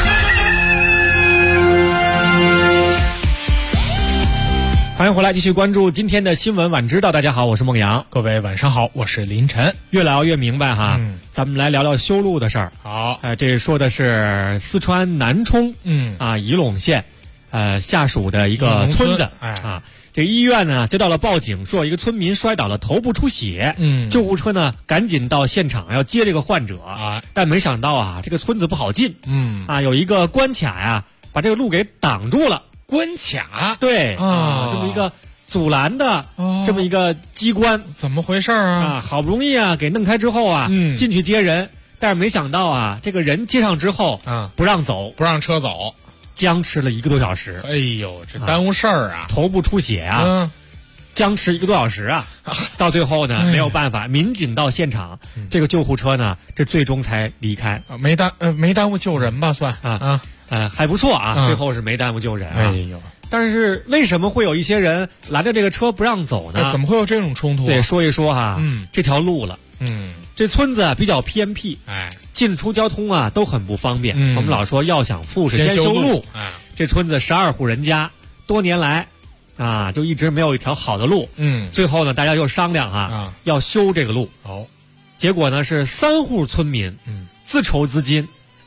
欢迎回来，继续关注今天的新闻晚知道。大家好，我是孟阳。 各位晚上好，我是林晨。 越聊越明白哈，咱们来聊聊修路的事儿。 好， 这说的是四川南充，仪陇县，下属的一个村子啊。这医院呢接到了报警，说有一个村民摔倒了，头部出血。救护车呢赶紧到现场要接这个患者啊，但没想到啊，这个村子不好进。有一个关卡呀，把这个路给挡住了。 关卡， 对啊，这么一个阻拦的这么一个机关， 怎么回事啊？ 好不容易啊给弄开之后啊，进去接人，但是没想到啊，这个人接上之后不让走， 不让车走， 僵持了1个多小时。 哎呦，这耽误事儿啊！ 头部出血啊，僵持1个多小时啊，到最后呢没有办法，民警到现场，这个救护车呢这最终才离开， 没耽误救人吧？算还不错啊，最后是没耽误救人啊。 哎呦， 但是为什么会有一些人拦着这个车不让走呢？ 怎么会有这种冲突？ 对，说一说哈，这条路了，这村子比较偏僻，进出交通啊都很不方便。我们老说要想富士先修路，这村子12户人家，多年来啊就一直没有一条好的路。最后呢，大家又商量要修这个路。结果呢是3户村民自筹资金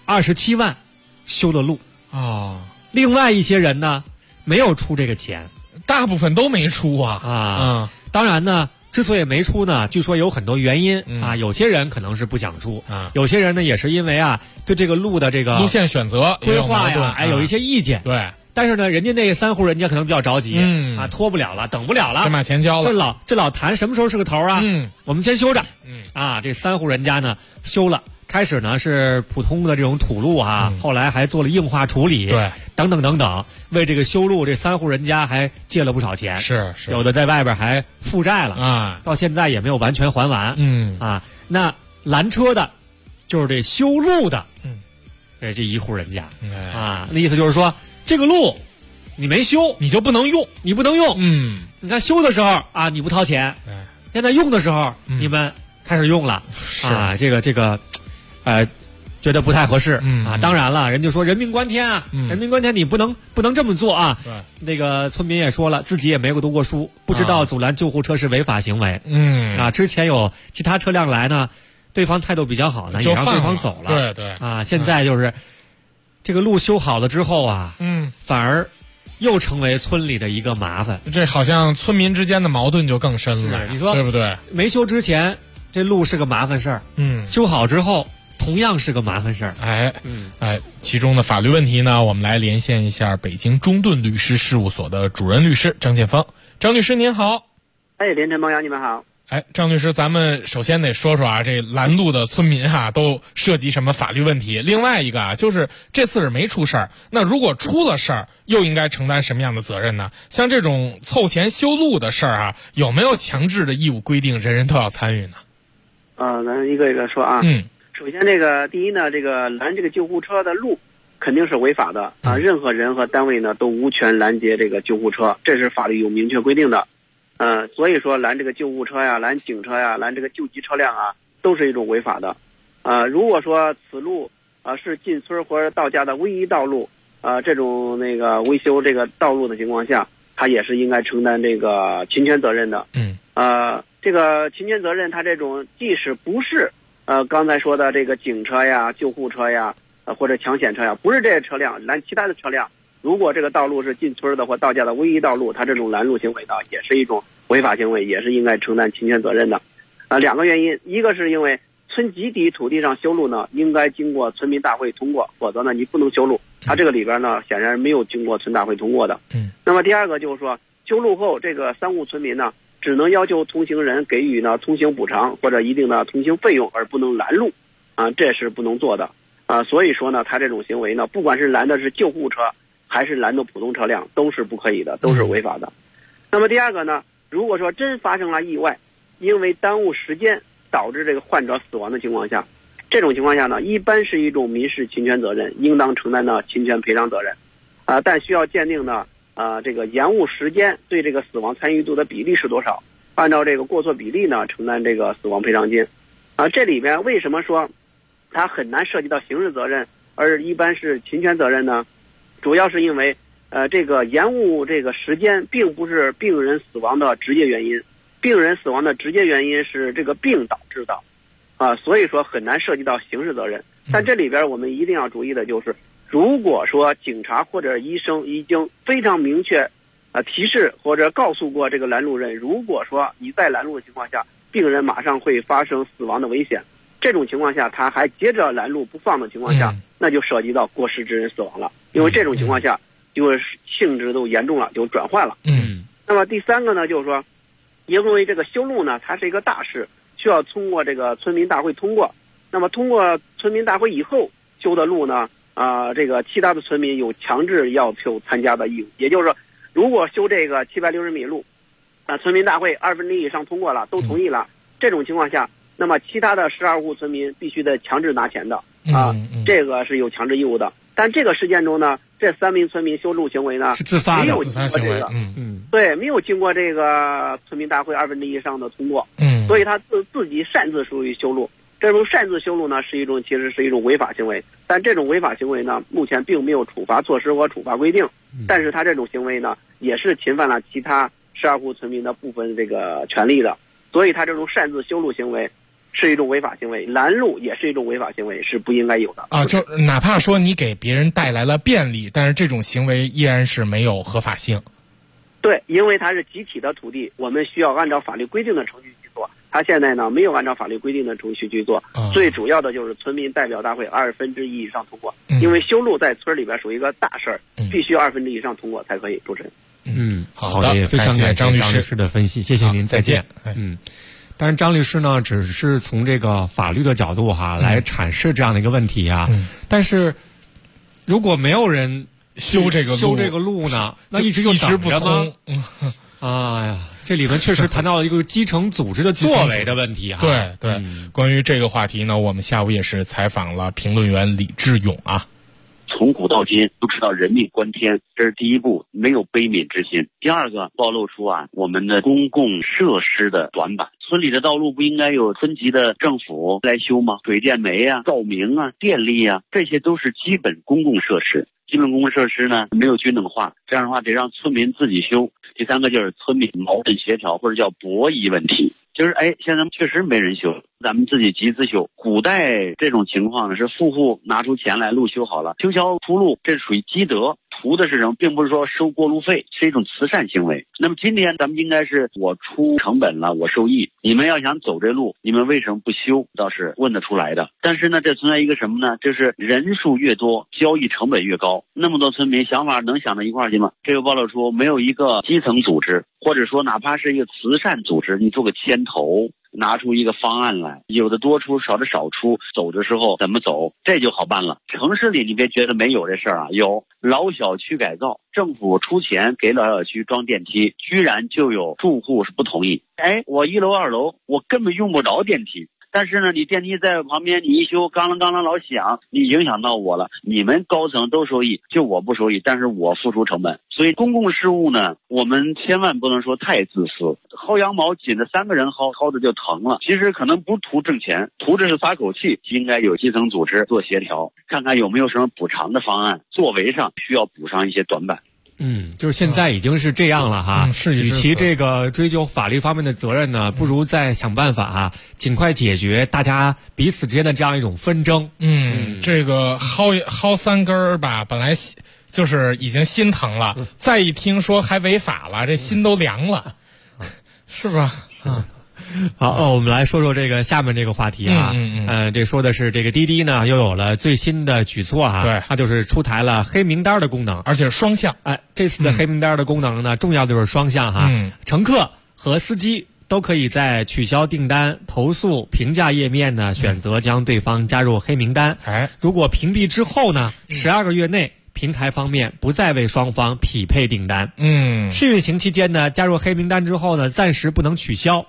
27万。修了路另外一些人呢没有出这个钱， 大部分都没出啊。 当然呢，之所以没出呢，据说有很多原因有些人可能是不想出有些人呢也是因为对这个路的这个路线选择规划呀有一些意见。 对， 但是呢，人家那3户人家可能比较着急拖不了了，等不了了， 先把钱交了。 这老谈什么时候是个头啊？我们先修着。这3户人家呢修了。开始呢是普通的这种土路后来还做了硬化处理， 对， 等等等等，为这个修路这3户人家还借了不少钱， 是有的在外边还负债了到现在也没有完全还完。那拦车的，就是这修路的，这1户人家那意思就是说这个路你没修， 你就不能用， 你不能用。你看修的时候你不掏钱，现在用的时候你们开始用了这个。觉得不太合适当然了，人就说人命关天人命关天，你不能这么做对， 那个村民也说了，自己也没有读过书，不知道阻拦救护车是违法行为。之前有其他车辆来呢，对方态度比较好呢，也让对方走了。 对现在就是这个路修好了之后反而又成为村里的一个麻烦。 这好像村民之间的矛盾就更深了。 你说对不对？ 没修之前这路是个麻烦事儿，修好之后同样是个麻烦事儿。 其中的法律问题呢，我们来连线一下北京中盾律师事务所的主任律师张建峰。张律师您好。 连晨梦瑶你们好。 张律师，咱们首先得说说这拦路的村民都涉及什么法律问题？另外一个就是这次是没出事儿，那如果出了事儿，又应该承担什么样的责任呢？像这种凑钱修路的事儿有没有强制的义务规定人人都要参与呢？ 咱一个一个说啊。首先这个第一呢，这个拦这个救护车的路肯定是违法的啊，任何人和单位呢都无权拦截这个救护车，这是法律有明确规定的。所以说拦这个救护车呀、拦警车呀、拦这个救急车辆啊，都是一种违法的。如果说此路是进村或者到家的唯一道路，这种那个维修这个道路的情况下，他也是应该承担这个侵权责任的。这个侵权责任，他这种即使不是刚才说的这个警车呀、救护车呀，或者抢险车呀，不是这些车辆拦其他的车辆，如果这个道路是进村的或到家的唯一道路，他这种拦路行为呢，也是一种违法行为，也是应该承担侵权责任的。两个原因，一个是因为村集体土地上修路呢，应该经过村民大会通过，否则呢你不能修路。它这个里边呢，显然没有经过村大会通过的。那么第二个就是说，修路后这个3户村民呢，只能要求通行人给予呢通行补偿或者一定的通行费用，而不能拦路这是不能做的所以说呢，他这种行为呢，不管是拦的是救护车还是拦的普通车辆，都是不可以的，都是违法的。那么第二个呢，如果说真发生了意外，因为耽误时间导致这个患者死亡的情况下，这种情况下呢，一般是一种民事侵权责任，应当承担的侵权赔偿责任但需要鉴定呢这个延误时间对这个死亡参与度的比例是多少，按照这个过错比例呢承担这个死亡赔偿金这里边为什么说它很难涉及到刑事责任，而一般是侵权责任呢？主要是因为这个延误这个时间并不是病人死亡的直接原因，病人死亡的直接原因是这个病导致的所以说很难涉及到刑事责任。但这里边我们一定要注意的就是，如果说警察或者医生已经非常明确提示或者告诉过这个拦路人，如果说你在拦路的情况下，病人马上会发生死亡的危险，这种情况下他还接着拦路不放的情况下，那就涉及到过失致人死亡了，因为这种情况下就是性质都严重了，就转换了。那么第三个呢，就是说因为这个修路呢，它是一个大事，需要通过这个村民大会通过。那么通过村民大会以后修的路呢这个其他的村民有强制要求参加的义务，也就是说如果修这个760米路村民大会1/2以上通过了，都同意了，这种情况下，那么其他的12户村民必须得强制拿钱的这个是有强制义务的。但这个事件中呢，这3名村民修路行为呢是自发的， 没有经过这个对，没有经过这个村民大会1/2以上的通过所以他自己擅自属于修路。这种擅自修路呢，其实是一种违法行为，但这种违法行为呢，目前并没有处罚措施和处罚规定，但是他这种行为呢，也是侵犯了其他12户村民的部分这个权利的，所以他这种擅自修路行为是一种违法行为，拦路也是一种违法行为，是不应该有的就哪怕说你给别人带来了便利，但是这种行为依然是没有合法性。 对，因为它是集体的土地，我们需要按照法律规定的程序去做。他现在呢没有按照法律规定的程序去做，最主要的就是村民代表大会1/2以上通过，因为修路在村里边属于一个大事儿，必须1/2以上通过才可以。主持人， 好的，也非常感谢张律师的分析，谢谢您，再见。但是张律师呢，只是从这个法律的角度来阐释这样的一个问题但是如果没有人修这个路呢，那一直不通。哎呀，这里面确实谈到了一个基层组织的作为的问题对，关于这个话题呢，我们下午也是采访了评论员李志勇从古到今都知道人命关天，这是第一步，没有悲悯之心。第二个，暴露出我们的公共设施的短板。村里的道路不应该有村级的政府来修吗？水电煤照明电力这些都是基本公共设施。基本公共设施呢没有均等化，这样的话得让村民自己修。第三个就是村民矛盾协调或者叫博弈问题，就是现在确实没人修，咱们自己集资修。古代这种情况呢是富户拿出钱来，路修好了，修桥铺路，这属于积德，图的是什么？并不是说收过路费，是一种慈善行为。那么今天咱们应该是我出成本了，我受益，你们要想走这路，你们为什么不修？倒是问得出来的。但是呢，这存在一个什么呢？就是人数越多，交易成本越高。那么多村民想法能想到一块儿去吗？这个暴露出没有一个基层组织，或者说哪怕是一个慈善组织，你做个牵头，拿出一个方案来，有的多出，少的少出，走的时候怎么走，这就好办了。城市里你别觉得没有这事儿有老小区改造，政府出钱给老小区装电梯，居然就有住户是不同意。我1楼2楼我根本用不着电梯， 但是呢，你电梯在旁边，你一修，刚啷刚啷老响，你影响到我了。你们高层都收益，就我不收益，但是我付出成本。所以公共事务呢，我们千万不能说太自私。薅羊毛紧着3个人薅的就疼了。其实可能不图挣钱，图着是发口气。应该有基层组织做协调，看看有没有什么补偿的方案，作为上需要补上一些短板。 就是现在已经是这样了哈。与其这个追究法律方面的责任呢，不如再想办法尽快解决大家彼此之间的这样一种纷争。 这个薅3根儿吧，本来就是已经心疼了，再一听说还违法了，这心都凉了，是吧？ 好，我们来说说这个下面这个话题啊。这说的是这个滴滴呢又有了最新的举措啊。 对， 它就是出台了黑名单的功能， 而且是双向。 这次的黑名单的功能呢，重要的就是双向哈。乘客和司机都可以在取消订单、投诉、评价页面呢选择将对方加入黑名单。如果屏蔽之后呢，12个月内平台方面不再为双方匹配订单。试运行期间呢，加入黑名单之后呢，暂时不能取消。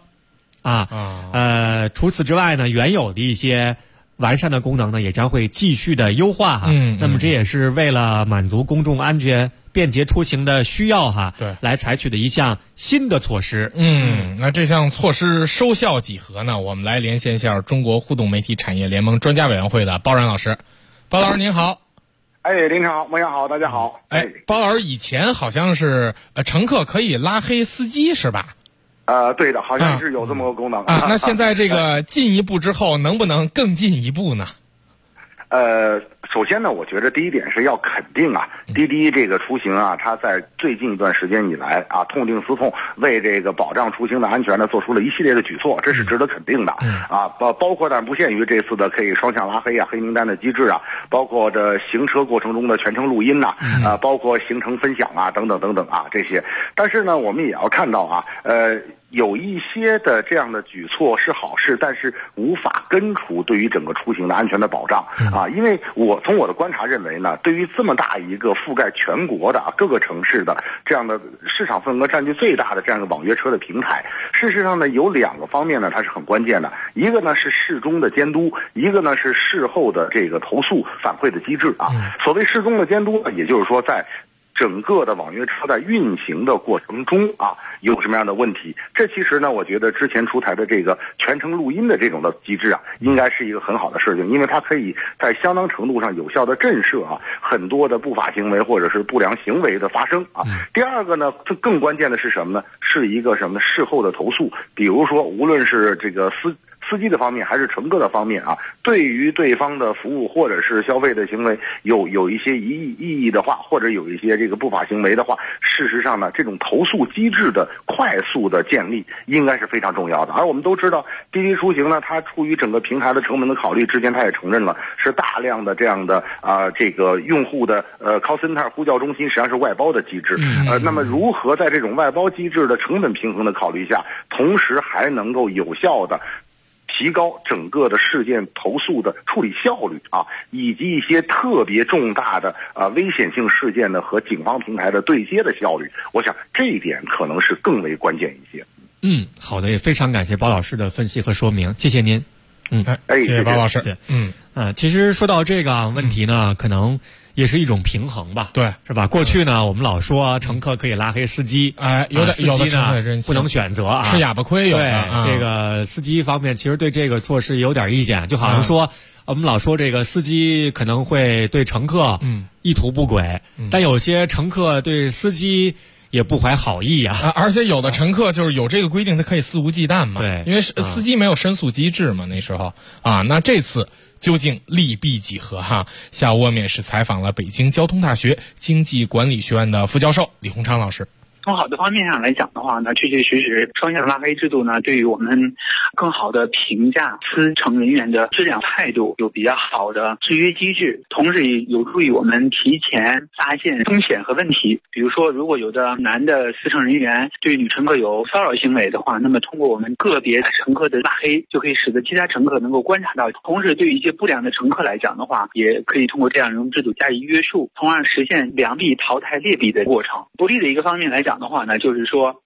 除此之外呢，原有的一些完善的功能呢，也将会继续的优化哈。那么这也是为了满足公众安全、便捷出行的需要哈， 对， 来采取的一项新的措施。 那这项措施收效几何呢？我们来连线一下中国互动媒体产业联盟专家委员会的包然老师。包老师您好。 林长好，孟阳好，大家好。 包老师，以前好像是乘客可以拉黑司机是吧？ 对的，好像是有这么个功能那现在这个进一步之后，能不能更进一步呢？ 首先呢，我觉得第一点是要肯定滴滴这个出行它在最近一段时间以来痛定思痛，为这个保障出行的安全呢，做出了一系列的举措，这是值得肯定的。包括但不限于这次的可以双向拉黑黑名单的机制包括这行车过程中的全程录音包括行程分享等等等等这些。但是呢，我们也要看到有一些的这样的举措是好事，但是无法根除对于整个出行的安全的保障因为从我的观察认为呢，对于这么大一个覆盖全国的各个城市的这样的市场份额占据最大的这样一个网约车的平台，事实上呢有2个方面呢它是很关键的，一个呢是事中的监督，一个呢是事后的这个投诉反馈的机制所谓事中的监督呢，也就是说在整个的网约车在运行的过程中有什么样的问题，这其实呢我觉得之前出台的这个全程录音的这种的机制应该是一个很好的事情，因为它可以在相当程度上有效的震慑很多的不法行为或者是不良行为的发生第二个呢，更关键的是什么呢？是一个什么呢？事后的投诉，比如说无论是这个司机的方面还是乘客的方面对于对方的服务或者是消费的行为有一些异议的话，或者有一些这个不法行为的话，事实上呢这种投诉机制的快速的建立应该是非常重要的。而我们都知道滴滴出行呢，它出于整个平台的成本的考虑，之前它也承认了是大量的这样的这个用户的call center 呼叫中心实际上是外包的机制那么如何在这种外包机制的成本平衡的考虑下，同时还能够有效的提高整个的事件投诉的处理效率以及一些特别重大的危险性事件的和警方平台的对接的效率，我想这一点可能是更为关键一些。 好的，也非常感谢包老师的分析和说明，谢谢您。 谢谢包老师。 其实说到这个问题呢，可能也是一种平衡吧， 对， 是吧？过去呢，我们老说乘客可以拉黑司机，司机呢不能选择吃哑巴亏。 对，这个司机方面其实对这个措施有点意见，就好像说我们老说这个司机可能会对乘客意图不轨，但有些乘客对司机也不怀好意而且有的乘客就是有这个规定，他可以肆无忌惮嘛。 对， 因为司机没有申诉机制嘛，那时候那这次究竟利弊几何下午我们也是采访了北京交通大学经济管理学院的副教授李洪昌老师。 从好的方面上来讲的话呢，确确实实双向拉黑制度呢，对于我们更好的评价司乘人员的质量态度有比较好的制约机制，同时也有助于我们提前发现风险和问题。比如说，如果有的男的司乘人员对女乘客有骚扰行为的话，那么通过我们个别乘客的拉黑，就可以使得其他乘客能够观察到。同时，对于一些不良的乘客来讲的话，也可以通过这样一种制度加以约束，从而实现良币淘汰劣币的过程。不利的一个方面来讲的话呢，就是说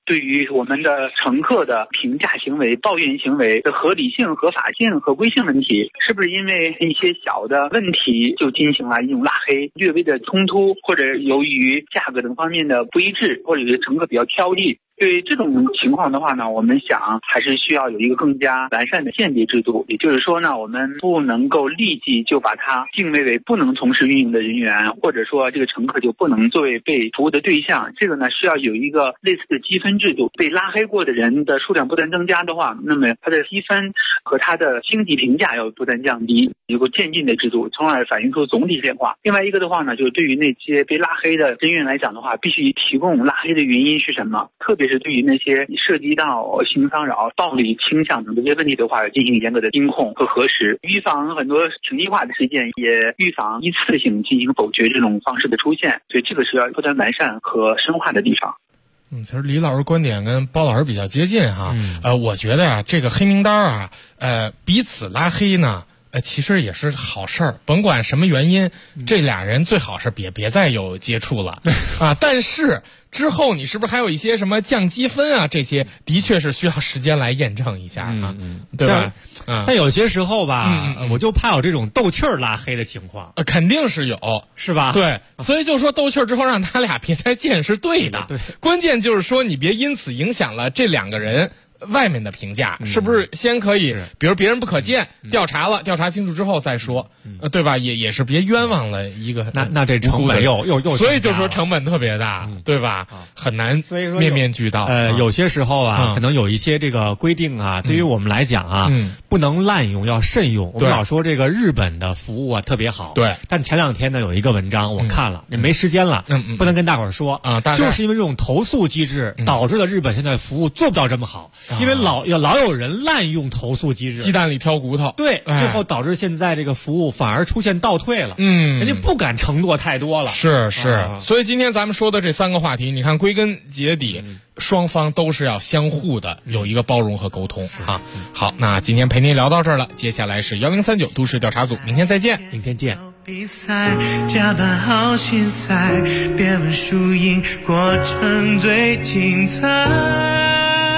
对于我们的乘客的评价行为、抱怨行为的合理性、合法性、合规性问题，是不是因为一些小的问题就进行了一种拉黑、略微的冲突，或者由于价格等方面的不一致，或者是乘客比较挑剔？对这种情况的话呢，我们想还是需要有一个更加完善的鉴别制度。也就是说呢，我们不能够立即就把它定位为不能从事运营的人员，或者说这个乘客就不能作为被服务的对象。这个呢，需要有一个类似的积分制度。被拉黑过的人的数量不断增加的话，那么他的积分和他的星级评价要不断降低，有个渐进的制度，从而反映出总体变化。另外一个的话呢，就是对于那些被拉黑的人员来讲的话，必须提供拉黑的原因是什么，特别是对于那些涉及到性骚扰、暴力倾向等这些问题的话，要进行严格的监控和核实，预防很多情绪化的事件，也预防一次性进行否决这种方式的出现。所以这个是要不断完善和深化的地方。 其实李老师观点跟包老师比较接近哈。我觉得啊，这个黑名单啊，彼此拉黑呢，其实也是好事儿，甭管什么原因，这俩人最好是别再有接触了啊。但是之后你是不是还有一些什么降积分啊？这些的确是需要时间来验证一下啊，对吧？ 但有些时候吧，我就怕有这种斗气儿拉黑的情况， 肯定是有， 是吧？ 对，所以就说斗气儿之后让他俩别再见是对的，对，关键就是说你别因此影响了这两个人外面的评价，是不是先可以，比如别人不可见，调查清楚之后再说，对吧？也是别冤枉了一个。 那这成本又所以就说成本特别大，对吧？很难面面俱到。 有些时候啊，可能有一些这个规定啊，对于我们来讲啊，不能滥用，要慎用。我们老说这个日本的服务啊特别好，对。但前两天呢有一个文章我看了，也没时间了，不能跟大伙儿说啊，就是因为这种投诉机制导致了日本现在服务做不到这么好。因为老有人滥用投诉机制， 鸡蛋里挑骨头， 对，最后导致现在这个服务反而出现倒退了，人家不敢承诺太多了， 是，所以今天咱们说的这3个话题，你看归根结底，双方都是要相互的有一个包容和沟通啊。好，那今天陪您聊到这儿了，接下来是1039都市调查组，明天再见， 明天见。 比赛加班好心塞，别问输赢，过程最精彩。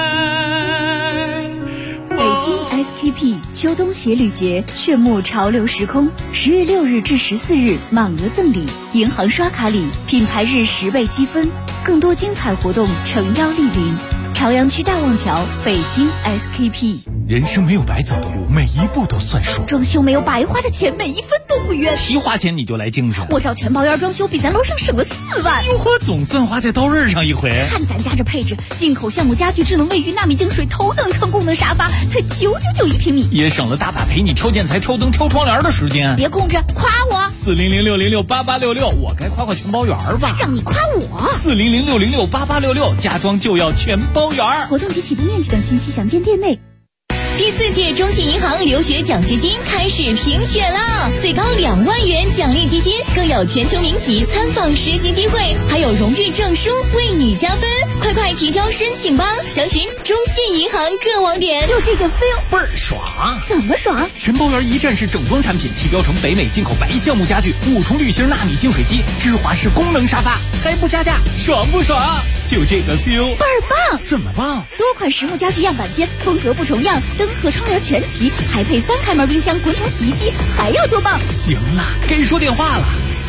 北京 SKP 秋冬鞋履节炫目潮流时空，10月6日至14日满额赠礼，银行刷卡礼，品牌日10倍积分，更多精彩活动诚邀莅临。朝阳区大望桥，北京 SKP。 人生没有白走的路，每一步都算数。 装修没有白花的钱，每一分都不冤。 提花钱你就来精神， 我找全包院装修比咱楼上省了4万。 哟呵，总算花在刀刃上一回。 看咱家这配置，进口橡木家具、智能卫浴、纳米净水、头等舱功能沙发，才999一平米， 也省了大把陪你挑建材、挑灯、挑窗帘的时间。 别空着，夸我 ！40060688866，我该夸全包园吧？ 让你夸我 ！40060688866，家装就要全包园。 活动及起步面积等信息详见店内。 第4届中信银行留学奖学金开始评选了，最高2万元奖励基金，更有全球名企参访实习机会，还有荣誉证书为你加分。快提交申请吧！详询中信银行各网点。 就这个 feel 倍儿爽！ 怎么爽？ 全包园一站式整装产品，提标成北美进口白橡木家具，5重滤芯纳米净水机，芝华士功能沙发，还不加价，爽不爽？就这个 feel 倍儿棒！ 怎么棒？ 多款实木家具样板间，风格不重样，灯和窗帘全齐，还配3开门冰箱、滚筒洗衣机，还要多棒？ 行了，该说电话了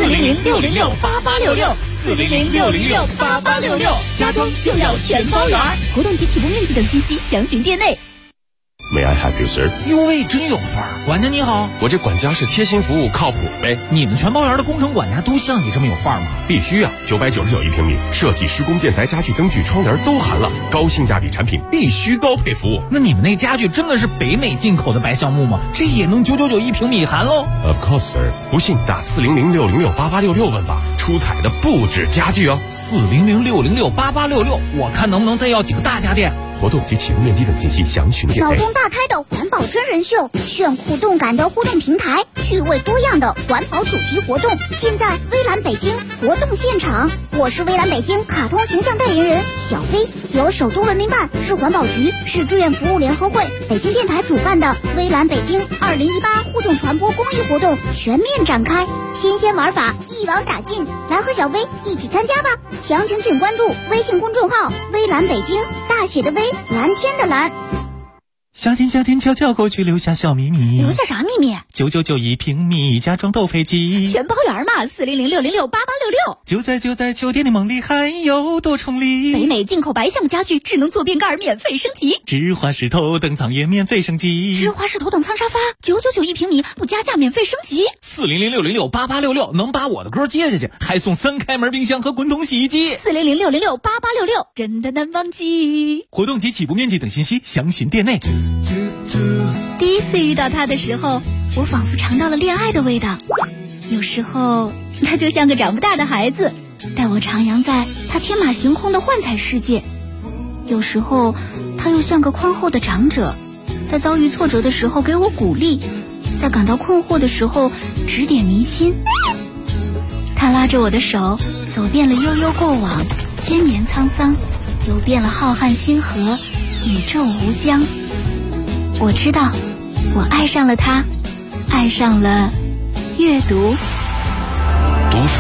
，40060688866，40060688866，家装就要全包园。 活动及起步面积等信息详询店内。 May I help you, sir？ 哟喂，真有范儿！管家你好， 我这管家是贴心服务，靠谱呗。 你们全包园的工程管家都像你这么有范儿吗？ 必须啊！999一平米，设计、施工、建材、家具、灯具、窗帘都含了，高性价比产品必须高配服务。 那你们那家具真的是北美进口的白橡木吗？这也能999一平米含喽 ？Of course, sir。不信打40060688866问吧，出彩的不止家具哦。 40060688866，我看能不能再要几个大家电。 活动及起步面积等信息详询店内。 脑洞大开的环保真人秀，炫酷动感的互动平台，趣味多样的环保主题活动，现在微蓝北京活动现场，我是微蓝北京卡通形象代言人小飞。 由首都文明办、市环保局、市志愿服务联合会、北京电台主办的微蓝北京2018互动传播公益活动全面展开，新鲜玩法一网打尽，来和小薇一起参加吧！详情请关注微信公众号微蓝北京，大写的微，蓝天的蓝。 夏天夏天悄悄过去，留下小秘密。 留下啥秘密 ？9991平米，家装都配齐， 全包圆嘛，4006068866。 就在酒店的梦里，还有多重礼。 北美进口白橡木家具，智能坐便盖免费升级， 芝华士头等舱也免费升级， 芝华士头等舱沙发9991平米不加价免费升级。 4006068866能把我的歌接下去，还送3开门冰箱和滚筒洗衣机。 4006068866真的难忘记。 活动及起步面积等信息详询店内。 第一次遇到他的时候，我仿佛尝到了恋爱的味道。有时候他就像个长不大的孩子，带我徜徉在他天马行空的幻彩世界。有时候他又像个宽厚的长者，在遭遇挫折的时候给我鼓励，在感到困惑的时候指点迷津。他拉着我的手，走遍了悠悠过往，千年沧桑，游遍了浩瀚星河，宇宙无疆。我知道，我爱上了他，爱上了阅读。 读书